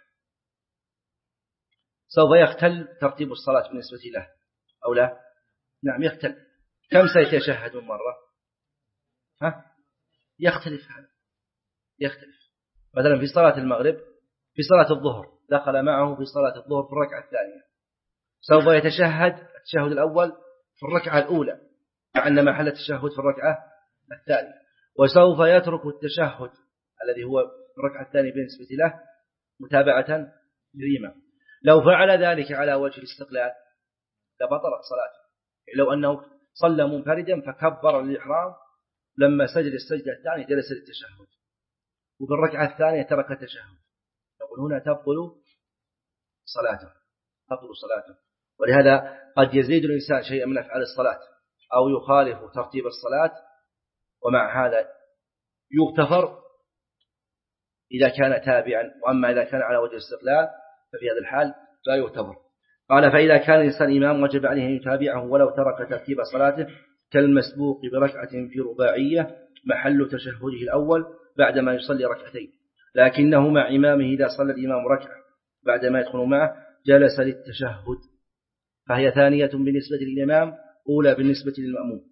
سوف يختل ترتيب الصلاة بالنسبة له أو لا؟ نعم يختل. كم سيتشهد من مرة؟ ها؟ يختلف هذا يختلف. مثلا في صلاة المغرب في صلاة الظهر دخل معه في صلاة الظهر في الركعة الثانية، سوف يتشهد التشهد الأول في الركعة الأولى مع أن محل التشهد في الركعة الثانية، وسوف يترك التشهد الذي هو الركعة الثانية بالنسبة له متابعة للإمام. لو فعل ذلك على وجه الاستقلال لبطلت صلاته. لو أنه صلى منفردا فكبر للإحرام لما سجد السجدة الثانية جلس للتشهد، وفي الركعة الثانية ترك التشهد، يقول هنا تبطل صلاته تبطل صلاته. ولهذا قد يزيد الإنسان شيئا من أفعال الصلاة أو يخالف ترتيب الصلاة، ومع هذا يغتفر إذا كان تابعا، وأما إذا كان على وجه الاستقلال ففي هذا الحال لا يغتفر. قال فإذا كان الإنسان إمام وجب عليه أن يتابعه ولو ترك ترتيب صلاته كالمسبوق بركعة في رباعية محل تشهده الأول بعدما يصلي ركعتين، لكنه مع إمامه إذا صلى الإمام ركعة بعدما يدخل معه جلس للتشهد، فهي ثانية بالنسبة للإمام أولى بالنسبة للمأموم،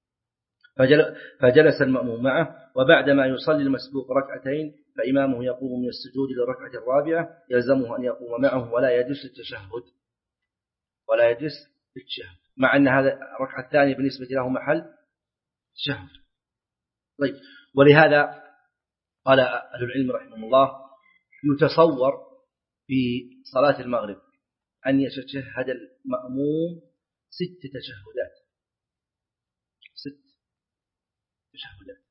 فجلس المأموم معه، وبعدما يصلي المسبوق ركعتين فإمامه يقوم من السجود للركعة الرابعة يلزمه أن يقوم معه ولا يجلس للتشهد ولا يجلس للتشهد مع أن هذا الركعة الثانية بالنسبة له محل تشهد. طيب، ولهذا قال أهل العلم رحمه الله يتصور في صلاة المغرب أن يتشهد المأموم ست تشهدات ست تشهدات.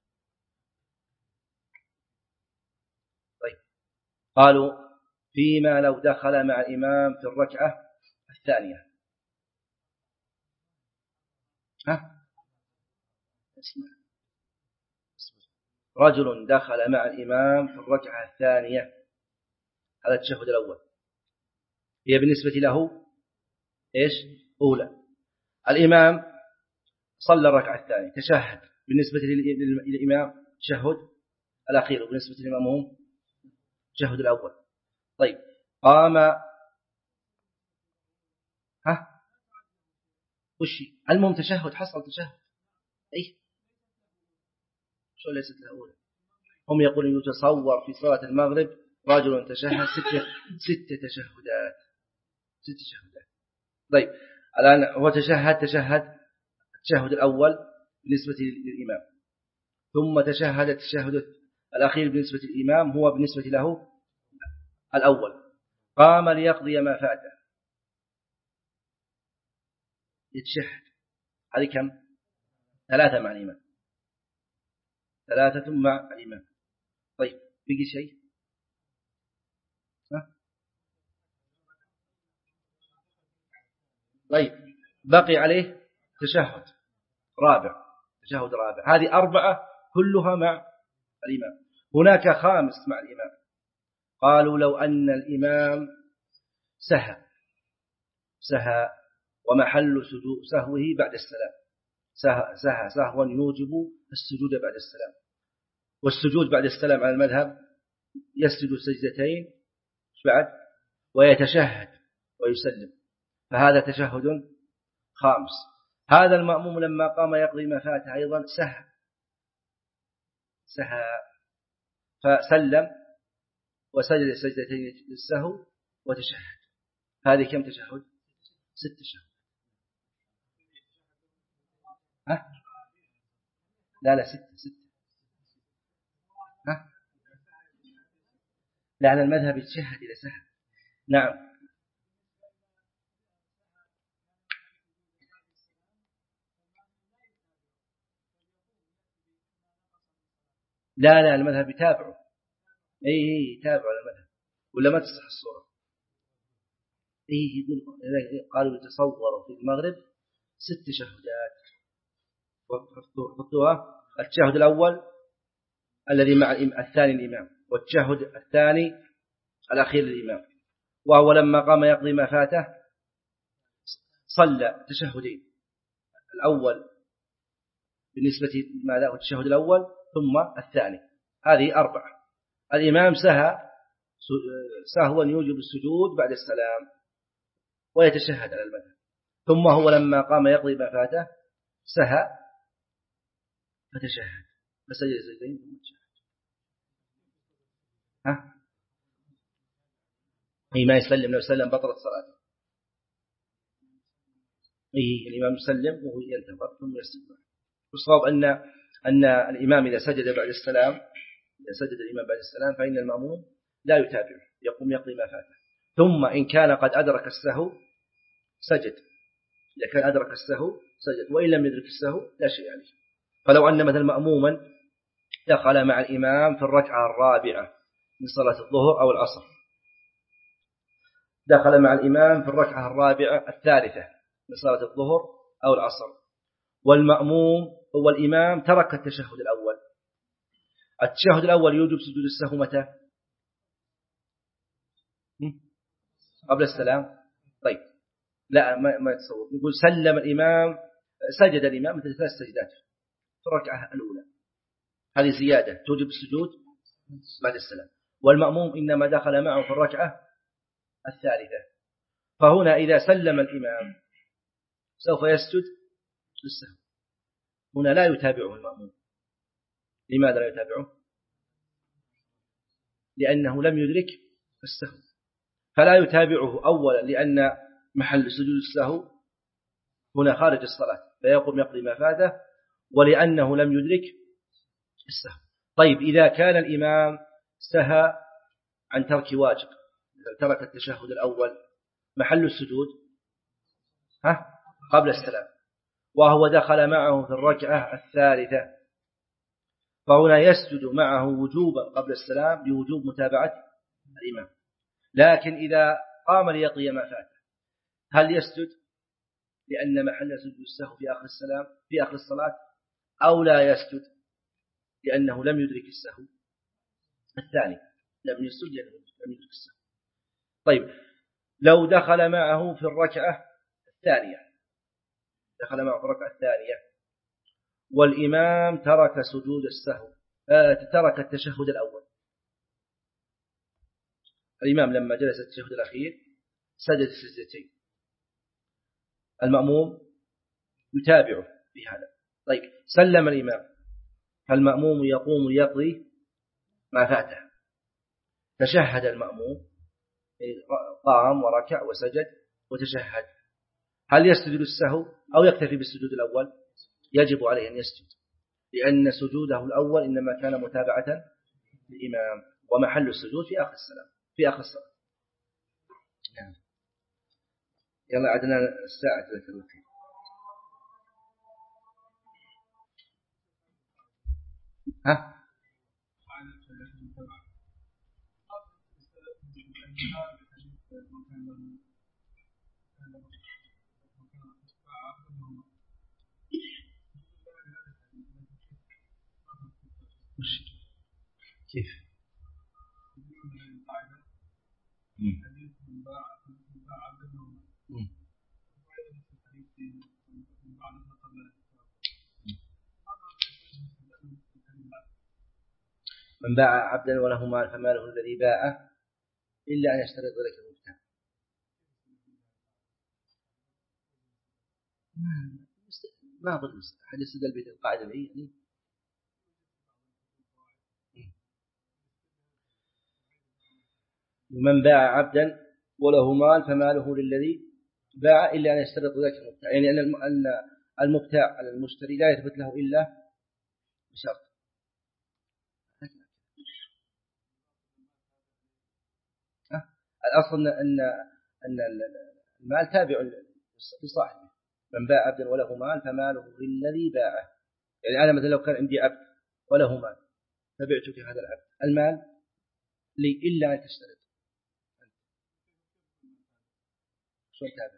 طيب، قالوا فيما لو دخل مع الإمام في الركعة الثانية. ها؟ اسمع. رجل دخل مع الإمام في الركعة الثانية، هذا التشهد الأول، هي بالنسبة له إيش؟ أولى. الإمام صلى الركعة الثانية تشهد، بالنسبة للإمام تشهد الأخير، وبالنسبة للإمام تشهد الأول. طيب، قام ها وشي المهم تشهد، حصل تشهد أي شو ليست له أولى. هم يقولون يتصور في صلاة المغرب رجل تشهد ستة ستة تشهدات ست تشهدات. طيب، الآن هو تشهد تشهد التشهد الأول بالنسبة للإمام، ثم تشهد التشهد الأخير بالنسبة للإمام هو بالنسبة له الأول، قام ليقضي ما فاته يتشهد. هذه كم؟ ثلاثة مع الإمام ثلاثة مع الإمام. طيب، بقي شيء؟ ها؟ طيب، بقي عليه تشهد رابع تشهد رابع. هذه أربعة كلها مع الإمام. هناك خامس مع الإمام، قالوا لو أن الإمام سهى سهى ومحل سهوه بعد السلام، سهى سهى سهوا يوجب السجود بعد السلام، والسجود بعد السلام على المذهب يسجد سجدتين بعد ويتشهد ويسلم، فهذا تشهد خامس. هذا المأموم لما قام يقضي ما فاته أيضا سهى سهى فسلم وسجد سجدتين للسهو وتشهد. هذه كم تشهد؟ ست تشهد. ها؟ لا لا ستة ستة. ها؟ لا على المذهب يتشهد إذا سهى. نعم. لا لا المذهب يتابعه. اي اي يتابعه على المذهب ولا ما تصح الصورة. اي يقول قالوا يتصوروا في المغرب ست تشهدات حطوها. التشهد الأول الذي مع الثاني الإمام، والتشهد الثاني الأخير للإمام. وهو لما قام يقضي ما فاته صلى تشهدين، الأول بالنسبة ماذا هو التشهد الأول ثم الثاني، هذه أربعة. الإمام سهى سهوا يوجب السجود بعد السلام ويتشهد على المذهب، ثم هو لما قام يقضي ما فاته سهى فتشهد فسجد سجدين ثم تشهد. ها؟ أي ما يسلم، لو سلم بطلت صلاته. أي الإمام يسلم وهو ينتظر ثم يسجد. والصواب أن أن الإمام إذا سجد بعد السلام إذا سجد الإمام بعد السلام فإن المأموم لا يتابعه، يقوم يقضي ما فاته. ثم إن كان قد أدرك السهو سجد، إذا كان أدرك السهو سجد، وإن لم يدرك السهو لا شيء عليه. فلو أن مثل مأموما دخل مع الإمام في الركعة الرابعة من صلاة الظهر أو العصر، دخل مع الإمام في الركعة الرابعة الثالثة من صلاة الظهر أو العصر، والمأموم هو الإمام ترك التشهد الأول. التشهد الأول يوجب سجود السهو متى؟ قبل السلام. طيب لا ما ما يتصور، يقول سلم الإمام سجد الإمام مثل ثلاث سجدات في الركعة الأولى، هذه زيادة توجب السجود بعد السلام. والمأموم إنما دخل معه في الركعة الثالثة، فهنا إذا سلم الإمام سوف يسجد للسهو، هنا لا يتابعه المأموم. لماذا لا يتابعه؟ لأنه لم يدرك السهو، فلا يتابعه أولا لأن محل سجود السهو هنا خارج الصلاة فيقوم يقضي ما فاته، ولأنه لم يدرك السهو. طيب إذا كان الإمام سهى عن ترك واجب، ترك التشهد الأول، محل السجود ها قبل السلام، وهو دخل معه في الركعة الثالثة، فهنا يسجد معه وجوبا قبل السلام بوجوب متابعة الإمام. لكن إذا قام ليقضي ما فاته هل يسجد لأن محل سجود السهو في آخر السلام في آخر الصلاة، أو لا يسجد لأنه لم يدرك السهو الثاني؟ لم يسجد لأنه لم يدرك السهو. طيب لو دخل معه في الركعة الثانية دخل معه في الركعة الثانية والإمام ترك سجود السهو آه ترك التشهد الأول، الإمام لما جلس التشهد الأخير سجد سجدتين، المأموم يتابعه في هذا. طيب سلم الإمام، فالمأموم يقوم يقضي ما فاته، تشهد المأموم قام وركع وسجد وتشهد، هل يسجد السهو أو يكتفي بالسجود الأول؟ يجب عليه أن يسجد، لأن سجوده الأول إنما كان متابعة للإمام، ومحل السجود في آخر السلام في آخر الصلاة. نعم. يلا عدنا الساعة ثلاثة وثلاثين. ها؟ كيف؟ من باع عبدا وله مال فماله الذي باعه إلا أن يشترط ذلك المبتاع. ما أظن أحد يستدل به القاعدة يعني من باع عبدا وله مال فماله للذي باع إلا أن يشترط ذلك المبتاع، يعني أن المبتاع على المشتري لا يثبت له إلا بشرط. الأصل أن أن المال تابع لصاحبه، من باع عبدا وله مال فماله للذي باعه. يعني أنا مثلا لو كان عندي عبد وله مال فبعتك هذا العبد، المال لي إلا أن تشترط. شو تابع؟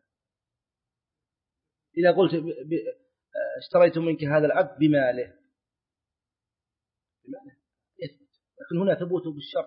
إذا قلت ب... اشتريت منك هذا العبد بماله بماله يثبت، لكن هنا ثبوته بالشرط.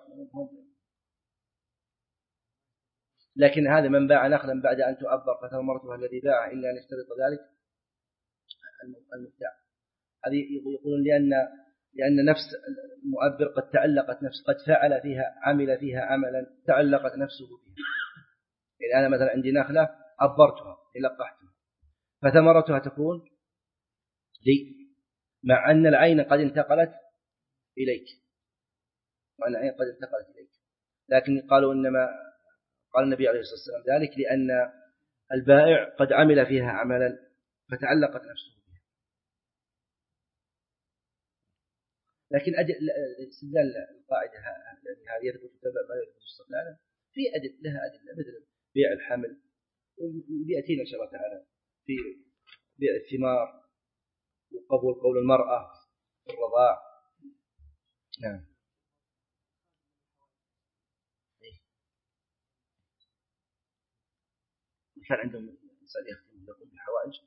لكن هذا من باع نخلا بعد أن تؤبر فثمرتها الذي باع إلا أن يشترط ذلك المبتاع. هذه يقولون لأن لأن نفس المؤبر قد تعلقت نفس قد فعل فيها عمل فيها عملا تعلقت نفسه بها. يعني أنا مثلا عندي نخلة أبرتها لقحتها فثمرتها تكون لي، مع أن العين قد انتقلت إليك، مع أن العين قد انتقلت إليك، لكن قالوا إنما قال النبي عليه الصلاة والسلام ذلك لأن البائع قد عمل فيها عملا فتعلقت نفسه بها. لكن استدلال القاعدة هذه يثبت التبع ما يثبت استقلالا في أدلة لها أدلة مثل بيع الحمل، بيأتينا إن شاء الله تعالى في بيع الثمار وقبول قول المرأة الرضاع. نعم. كان عندهم إنسان يختم يقوم بالحوائج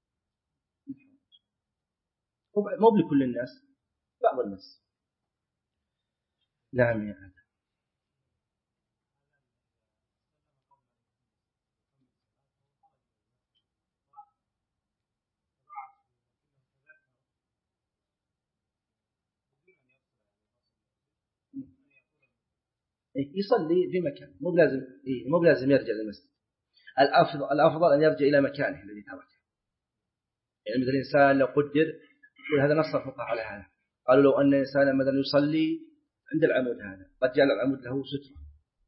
مو بكل الناس، بعض الناس. نعم يا هذا. يصلي في مكان، مو لازم مو لازم يرجع للمسجد. الأفضل الأفضل أن يرجع إلى مكانه الذي تركه. يعني مثل الإنسان لو قدر، وهذا نص الفقهاء على هذا، قالوا لو أن إنسان مثلا يصلي عند العمود هذا قد جعل العمود له سترة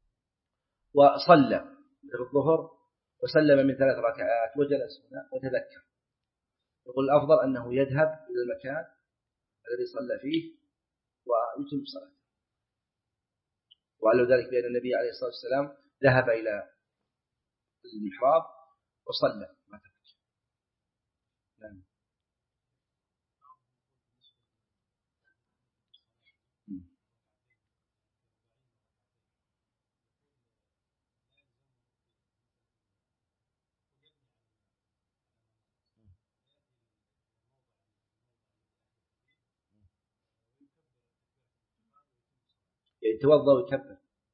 وصلى مثل الظهر وسلم من ثلاث ركعات وجلس هنا وتذكر، يقول الأفضل أنه يذهب إلى المكان الذي صلى فيه ويتم صلاته. وعلى ذلك بأن النبي عليه الصلاة والسلام ذهب إلى المحراب وصلى ما تفكر. نعم. يتوضأ ويكبر.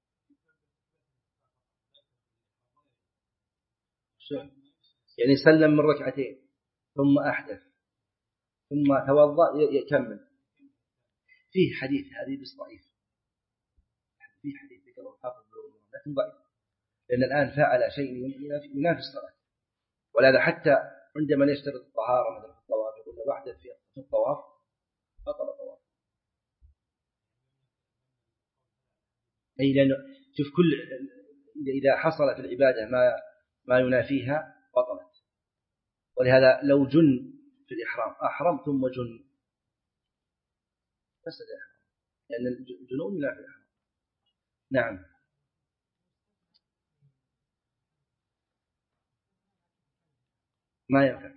يعني سلم من ركعتين ثم أحدث ثم توضأ يكمل. فيه حديث هذه بس ضعيف، فيه حديث ذكره الحافظ لكن ضعيف، لأن الآن فعل شيء ينافي الصلاة. ولهذا حتى عندما يشترط الطهارة مثل في الطواف يقول له أحدث في الطواف بطل الطواف. أي لأنه شوف كل إذا حصل في العبادة ما ما ينافيها بطلت. ولهذا لو جن في الإحرام أحرم ثم جن فسد الإحرام، لأن الجنون ينافي الإحرام. نعم. ما ينفع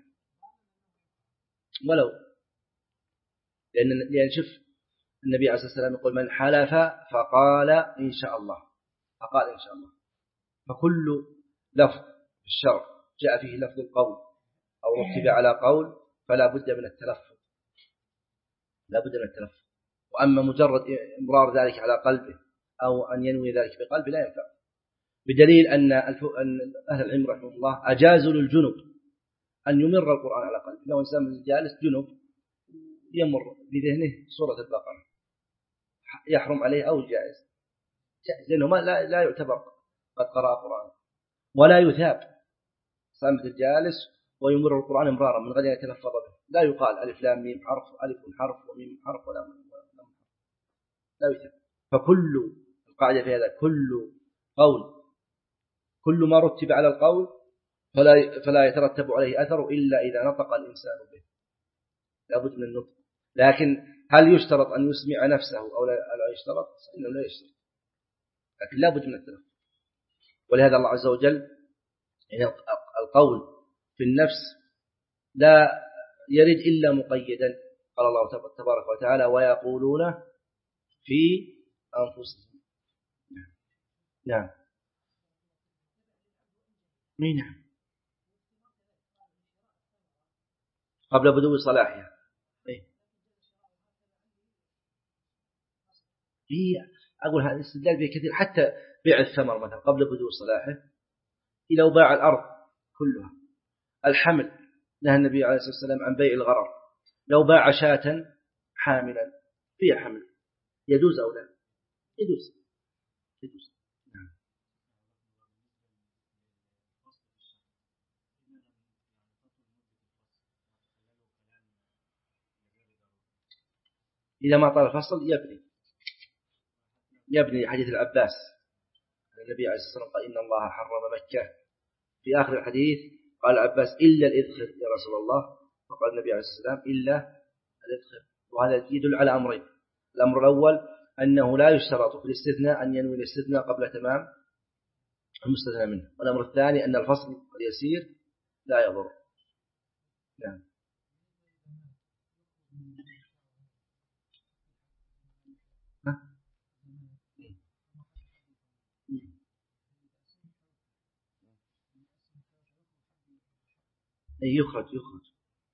ولو، لأن لأن شوف النبي عليه الصلاة والسلام يقول من حلف فقال إن شاء الله، فقال إن شاء الله، فكل لفظ في الشرع جاء فيه لفظ القول أو رتب على قول فلا بد من التلفظ، لا بد من التلفظ. وأما مجرد إمرار ذلك على قلبه أو أن ينوي ذلك بقلبه لا ينفع، بدليل أن أهل العلم رحمه الله أجازوا للجنب أن يمر القرآن على قلبه. لو إنسان من الجالس جنب يمر بذهنه سورة البقرة يحرم عليه أو الجائز، لأنه ما لا, لا يعتبر قد قرأ القرآن ولا يثاب. صامت الجالس ويمر القرآن امرارا من غير أن يتلفظ به، لا يقال ألف لام ميم حرف ألف حرف وميم حرف ولا ميم حرف، لا يثاب. فكل القاعدة في هذا كل قول كل ما رتب على القول فلا فلا يترتب عليه أثر إلا إذا نطق الإنسان به، لابد من النطق. لكن هل يشترط أن يسمع نفسه أو لا يشترط؟ إنه لا يشترط، لكن لابد من التلفظ. ولهذا الله عز وجل يعني القول في النفس لا يرد إلا مقيدا. قال الله تبارك وتعالى ويقولون في أنفسهم. نعم نعم قبل بدو صلاحها. هي أقول هذا الاستدلال به كثير، حتى بيع الثمر مثلا قبل بدو صلاحه، لو باع الأرض كلها. الحمل نهى النبي عليه الصلاة والسلام عن بيع الغرر، لو باع شاة حاملا فيها حمل يجوز أو لا؟ يجوز يجوز. نعم. إذا ما طال الفصل يبني يبني حديث العباس النبي عليه الصلاة والسلام قال إن الله حرم مكة، في آخر الحديث قال العباس إلا الإذخر يا رسول الله، فقال النبي عليه الصلاة والسلام إلا الإذخر. وهذا يدل على أمرين: الأمر الأول أنه لا يشترط في الاستثناء أن ينوي الاستثناء قبل تمام المستثنى منه، والأمر الثاني أن الفصل اليسير لا يضر. نعم. يخرج يخرج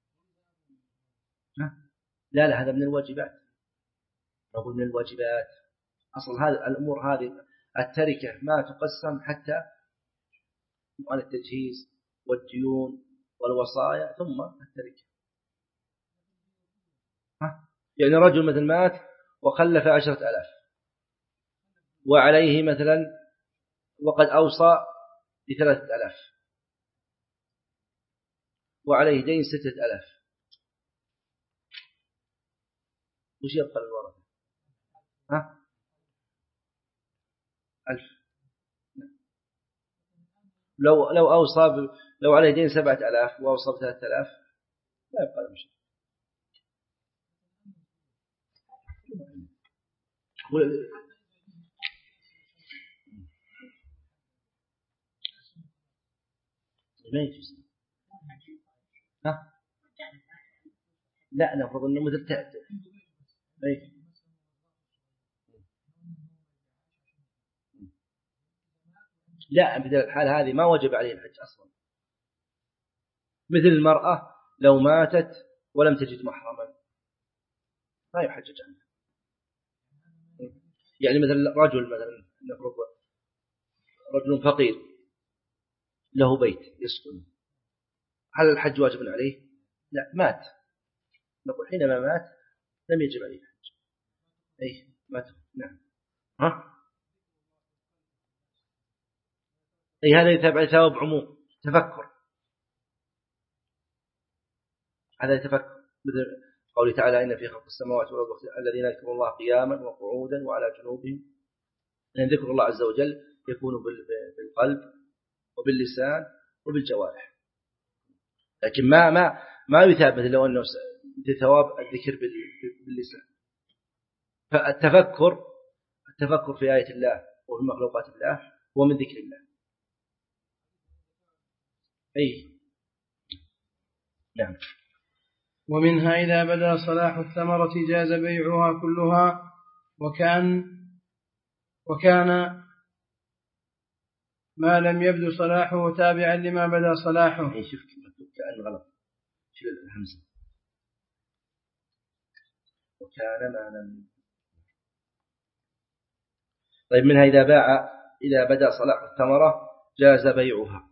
لا لا هذا من الواجبات، نقول من الواجبات. أصل هذه الأمور هذه التركة ما تقسم حتى عن التجهيز والديون والوصايا ثم التركة. يعني رجل مثل مات وخلف عشرة ألاف وعليه مثلا وقد أوصى بثلاثة ألاف وعليه دين ستة ألاف، وش يبقى للورثة؟ ها؟ ألف. لو لو أوصى ب... لو عليه دين سبعة ألاف وأوصى بثلاثة ألاف لا يبقى له شيء. ما يجوز. ها؟ لا نفرض أنه مثل تأتي. لا مثل الحال هذه ما وجب عليه الحج أصلا. مثل المرأة لو ماتت ولم تجد محرما ما يحجج عنها. يعني مثل رجل مثلا نفرض رجل فقير له بيت يسكن، هل الحج واجب عليه؟ لا، مات، نقول حينما مات لم يجب عليه الحج. أي مات. نعم. ها؟ أي هذا يتابع ثواب عموم تفكر، هذا يتفكر مثل قوله تعالى إن في خلق السماوات والأرض الذين يذكرون الله قياما وقعودا وعلى جنوبهم. لأن ذكر الله عز وجل يكون بالقلب وباللسان وبالجوارح، لكن ما ما ما يثاب مثل لو أنه ثواب الذكر باللسان. فالتفكر التفكر في آية الله وفي مخلوقات الله هو من ذكر الله. أي نعم. ومنها إذا بدا صلاح الثمرة جاز بيعها كلها، وكان وكان ما لم يبدو صلاحه تابعا لما بدا صلاحه. أي شفت كأن غلط، شيل الهمزة. وكان ما لم. طيب منها إذا باع إذا بدا صلاح الثمرة جاز بيعها،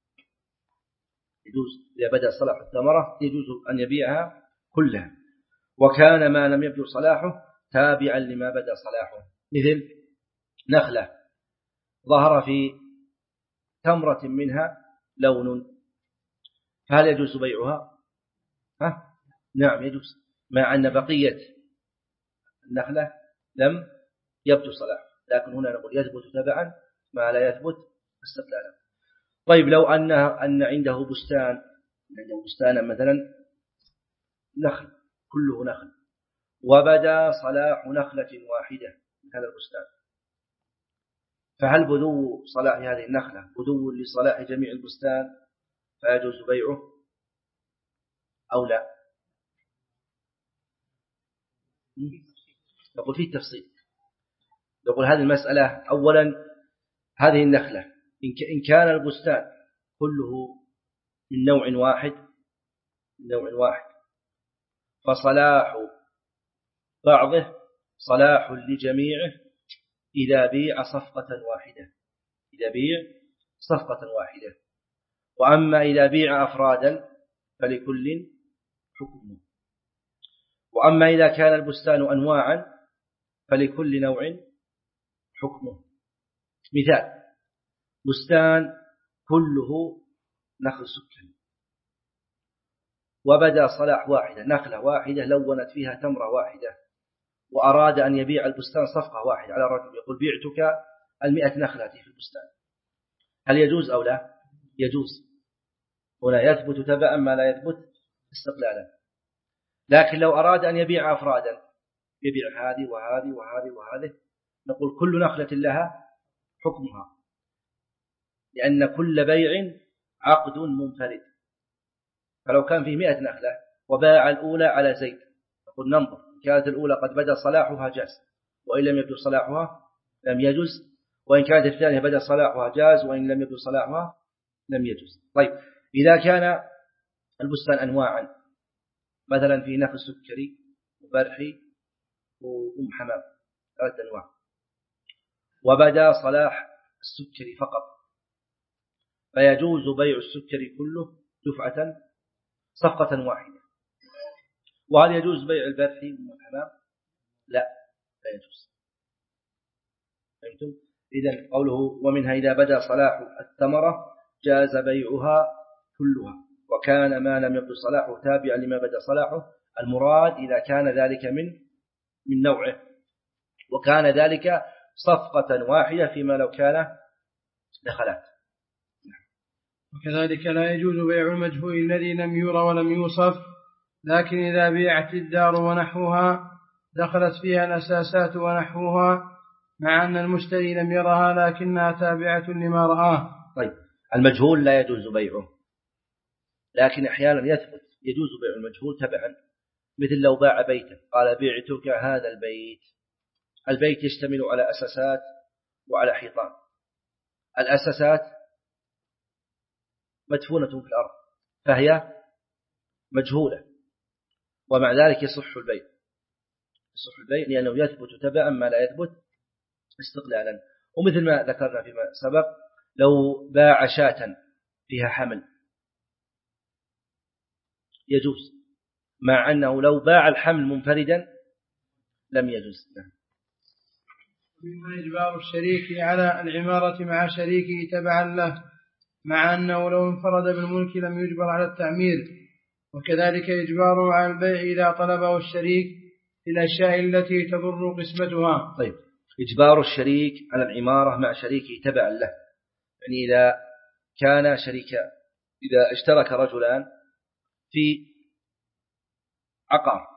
يجوز إذا بدأ صلاح الثمرة يجوز أن يبيعها كلها. وكان ما لم يبدو صلاحه تابعا لما بدأ صلاحه، مثل نخلة ظهر في تمرة منها لون، فهل يجوز بيعها؟ ها؟ نعم يجوز، مع أن بقية النخلة لم يبدو صلاحه، لكن هنا نقول يثبت تبعا ما لا يثبت استقلالا. طيب لو أن أن عنده بستان عنده بستانا مثلا نخل كله نخل وبدا صلاح نخلة واحدة من هذا البستان، فهل بدو صلاح هذه النخلة بدو لصلاح جميع البستان فيجوز بيعه أو لا؟ نقول فيه تفصيل. نقول هذه المسألة أولا هذه النخلة إن كان البستان كله من نوع واحد من نوع واحد فصلاح بعضه صلاح لجميعه إذا بيع صفقة واحدة إذا بيع صفقة واحدة. وأما إذا بيع أفرادا فلكل حكمه. وأما إذا كان البستان أنواعا فلكل نوع حكمه. مثال بستان كله نخل سكري وبدأ صلاح واحدة نخلة واحدة لونت فيها تمرة واحدة وأراد أن يبيع البستان صفقة واحدة على الرجل يقول بعتك المئة نخلة في البستان، هل يجوز أو لا؟ يجوز. هنا يثبت تبعا ما لا يثبت استقلالا. لكن لو أراد أن يبيع أفرادا يبيع هذه وهذه وهذه وهذه نقول كل نخلة لها حكمها، لأن كل بيع عقد منفرد. فلو كان فيه مئة نخلة وباع الأولى على زيت نقول ننظر كانت الأولى قد بدأ صلاحها جاز وإن لم يبدو صلاحها لم يجوز، وإن كانت الثانية بدأ صلاحها جاز وإن لم يبدو صلاحها لم يجوز. طيب إذا كان البستان أنواعا مثلا في نخل سكري وبرحي وأم حمام ثلاث أنواع وبدأ صلاح السكري فقط فيجوز بيع السكري كله دفعة صفقة واحدة. وهل يجوز بيع البرحي وأم حمام؟ لا لا يجوز. فهمتم؟ إذن قوله ومنها إذا بدأ صلاح الثمرة جاز بيعها كلها وكان ما لم يبدو صلاحه تابعا لما بدأ صلاحه. المراد إذا كان ذلك من من نوعه وكان ذلك صفقة واحدة فيما لو كان دخلات. وكذلك لا يجوز بيع المجهول الذي لم يرى ولم يوصف، لكن إذا بيعت الدار ونحوها دخلت فيها الأساسات ونحوها مع أن المشتري لم يرها لكنها تابعة لما رآه. طيب المجهول لا يجوز بيعه، لكن أحيانا يثبت يجوز بيع المجهول تبعا، مثل لو باع بيتا قال بعتك هذا البيت. البيت يشتمل على أساسات وعلى حيطان. الأساسات مدفونة في الأرض فهي مجهولة ومع ذلك يصح البيع يصح البيع لأنه يثبت تبعا ما لا يثبت استقلالا. ومثل ما ذكرنا فيما سبق لو باع شاة فيها حمل يجوز، مع أنه لو باع الحمل منفردا لم يجوز. منها إجبار الشريك على العمارة مع شريكه تبعا له، مع أنه لو انفرد بالملك لم يجبر على التعمير. وكذلك إجباره على البيع إذا طلبه الشريك الأشياء التي تضر قسمتها. طيب إجبار الشريك على العمارة مع شريكه تبعا له، يعني إذا كان شريكا إذا اشترك رجلان في عقار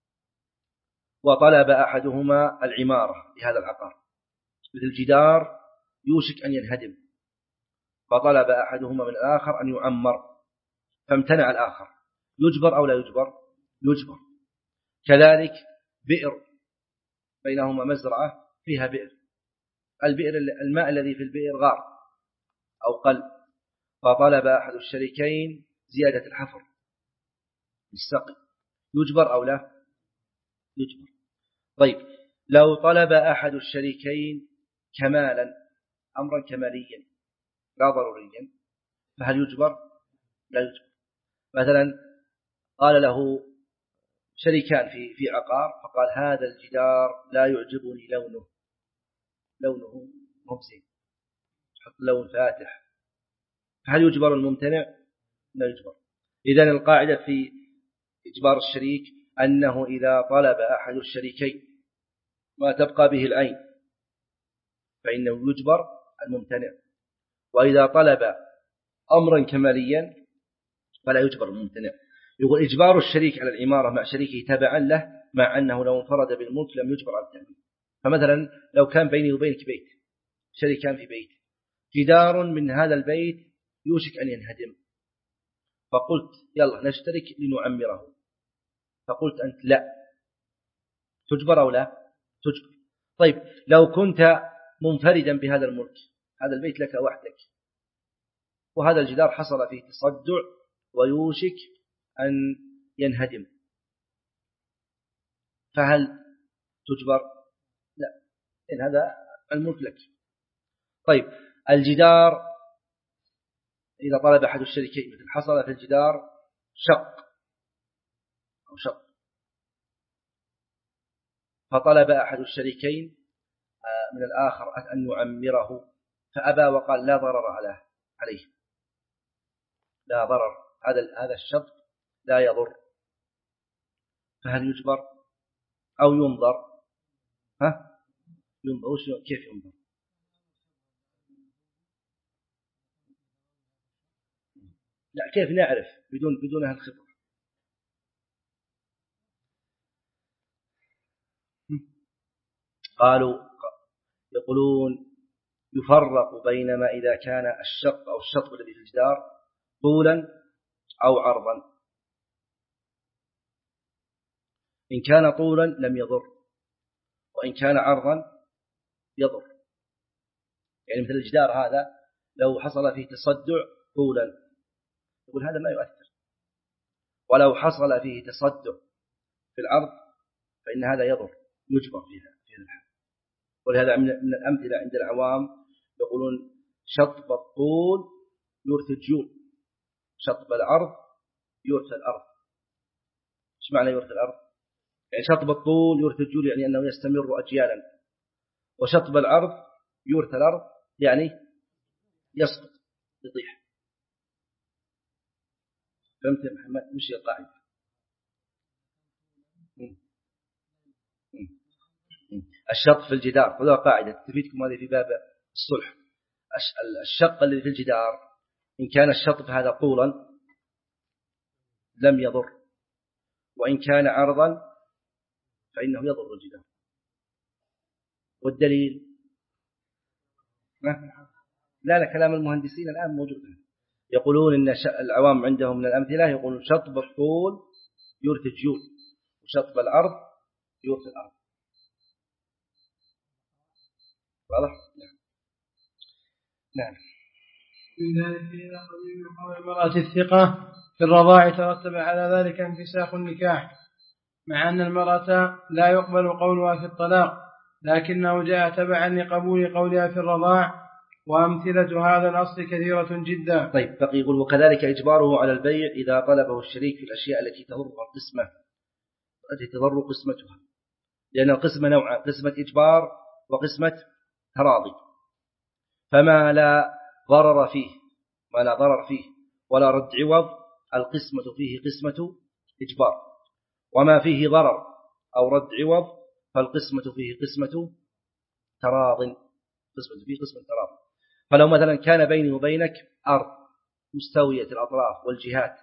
وطلب أحدهما العمارة لهذا العقار مثل جدار يوشك أن ينهدم فطلب أحدهما من الآخر أن يعمر فامتنع الآخر، يجبر أو لا يجبر؟ يجبر. كذلك بئر بينهما مزرعة فيها بئر، البئر الماء الذي في البئر غار أو قل فطلب أحد الشريكين زيادة الحفر بالسقي، يجبر أو لا؟ يجبر. طيب لو طلب أحد الشريكين كمالا أمرا كماليا لا ضروريا فهل يجبر؟ لا يجبر. مثلا قال له شريكان في في عقار فقال هذا الجدار لا يعجبني لونه لونه مبزي حط لون فاتح، هل يجبر الممتنع؟ لا يجبر. إذن القاعدة في إجبار الشريك أنه إذا طلب أحد الشريكين ما تبقى به العين فإنه يجبر الممتنع، وإذا طلب أمرا كماليا فلا يجبر الممتنع. يقول إجبار الشريك على العمارة مع شريكه تبعا له مع أنه لو انفرد بالملك لم يجبر على التأمين. فمثلا لو كان بيني وبينك بيت، شريكان في بيت، جدار من هذا البيت يوشك أن ينهدم، فقلت يلا نشترك لنعمره، فقلت أنت لا، تجبر أو لا؟ تجبر. طيب لو كنت منفردا بهذا الملك، هذا البيت لك وحدك، وهذا الجدار حصل فيه تصدع ويوشك أن ينهدم، فهل تجبر؟ لا، إن هذا الملك لك. طيب الجدار إذا طلب أحد الشريكين، مثل حصل في الجدار شق أو شق، فطلب أحد الشريكين من الآخر أن يعمره فأبى وقال لا ضرر عليه، لا ضرر، هذا هذا الشق لا يضر، فهل يجبر أو ينظر؟ ها؟ ينظر. وش كيف ينظر؟ لا، كيف نعرف بدون بدون هالخبرة؟ قالوا يقولون يفرق بين ما إذا كان الشق أو الشطب الذي في الجدار طولا أو عرضا. إن كان طولا لم يضر، وإن كان عرضا يضر. يعني مثل الجدار هذا لو حصل فيه تصدع طولا يقول هذا ما يؤثر، ولو حصل فيه تصدع في العرض فإن هذا يضر، يجبر فيها في هذا الحال. ولهذا من الأمثلة عند العوام يقولون شطب الطول يورث الجول، شطب العرض يورث الأرض. ايش معنى يورث الأرض؟ يعني شطب الطول يورث الجول يعني أنه يستمر أجيالا، وشطب العرض يورث الأرض يعني يسقط يطيح. فهمت يا محمد؟ مش القاعدة. الشق في الجدار، هذا قاعدة تفيدكم هذه في باب الصلح. الشق الذي في الجدار إن كان الشطب هذا طولا لم يضر، وإن كان عرضا فإنه يضر الجدار. والدليل لا لا كلام المهندسين الآن موجود، يقولون إن العوام عندهم من الأمثلة يقولون شطب الطول يورث الجول، وشطب العرض يورث الأرض. واضح؟ نعم. نعم. من ذلك إذا قبل من قول المرأة الثقة في الرضاع ترتب على ذلك انفساخ النكاح، مع أن المرأة لا يقبل قولها في الطلاق، لكنه جاء تبعا لقبول قولها في الرضاع، وأمثلة هذا الأصل كثيرة جدا. طيب بقي يقول وكذلك إجباره على البيع إذا طلبه الشريك في الأشياء التي تضر القسمة التي تضر قسمتها، لأن القسمة نوعان، قسمة إجبار وقسمة تراضي. فما لا ضرر فيه ما لا ضرر فيه ولا رد عوض القسمة فيه قسمة إجبار، وما فيه ضرر أو رد عوض فالقسمة فيه قسمة تراض، قسمة فيه قسمة تراض. فلو مثلا كان بيني وبينك أرض مستوية الأطراف والجهات،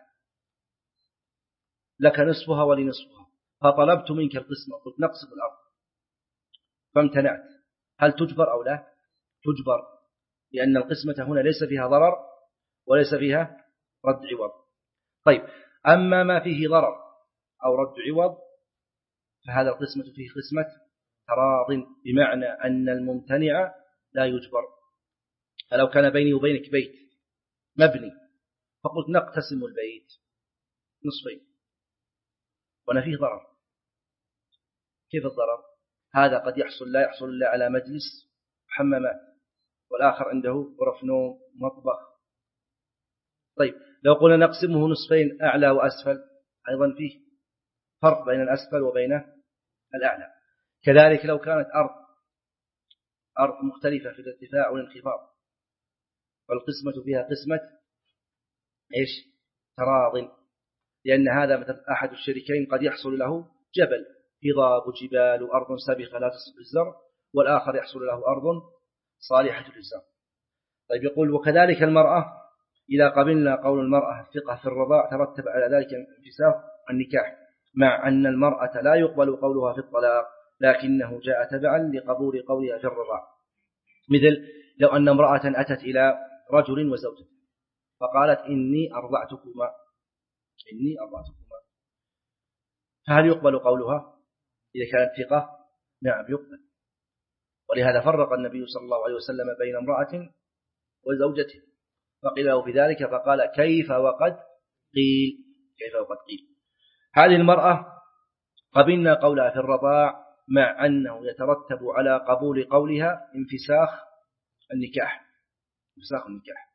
لك نصفها ولنصفها، فطلبت منك القسمة، قلت نقسم الأرض فامتنعت، هل تجبر أو لا؟ تجبر، لأن القسمة هنا ليس فيها ضرر وليس فيها رد عوض. طيب أما ما فيه ضرر أو رد عوض فهذا القسمة فيه قسمة تراض، بمعنى أن الممتنع لا يجبر. فلو كان بيني وبينك بيت مبني فقلت نقتسم البيت نصفين وأنا فيه ضرر، كيف الضرر؟ هذا قد يحصل لا يحصل إلا على مجلس حمامات، والآخر عنده غرف نوم مطبخ. طيب لو قلنا نقسمه نصفين أعلى وأسفل أيضا فيه فرق بين الأسفل وبين الأعلى. كذلك لو كانت أرض أرض مختلفة في الارتفاع والانخفاض فالقسمة فيها قسمة إيش؟ تراض، لأن هذا مثل أحد الشريكين قد يحصل له جبل هضاب جبال وأرض سابقة لا تصلح للزرع، والآخر يحصل له أرض صالحة للزرع. طيب يقول وكذلك المرأة إذا قبلنا قول المرأة الثقة في الرضاع ترتب على ذلك انفساخ النكاح، مع أن المرأة لا يقبل قولها في الطلاق، لكنه جاء تبعا لقبول قولها في الرضاع. مثل لو أن امرأة أتت إلى رجل وزوجته فقالت إني أرضعتكما إني أرضعتكما فهل يقبل قولها إذا كانت ثقة؟ نعم يقبل. ولهذا فرق النبي صلى الله عليه وسلم بين امرأة وزوجته فقيل له في ذلك فقال كيف وقد قيل كيف وقد قيل. هذه المرأة قبلنا قولها في الرضاع مع أنه يترتب على قبول قولها انفساخ النكاح انفساخ النكاح.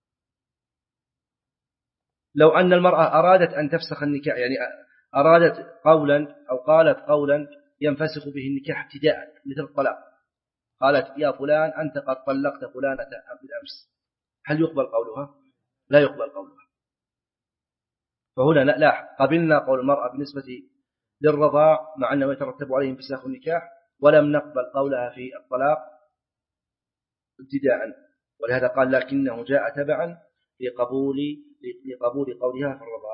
لو أن المرأة أرادت أن تفسخ النكاح يعني أرادت قولا أو قالت قولا ينفسخ به النكاح ابتداء مثل الطلاق، قالت يا فلان أنت قد طلقت فلانة بالأمس، هل يقبل قولها؟ لا يقبل قولها. فهنا لا قبلنا قول المرأة بالنسبة للرضاع مع أنه يترتب عليه انفساخ النكاح، ولم نقبل قولها في الطلاق ابتداء، ولهذا قال لكنه جاء تبعا لقبول لقبول قولها في الرضاع.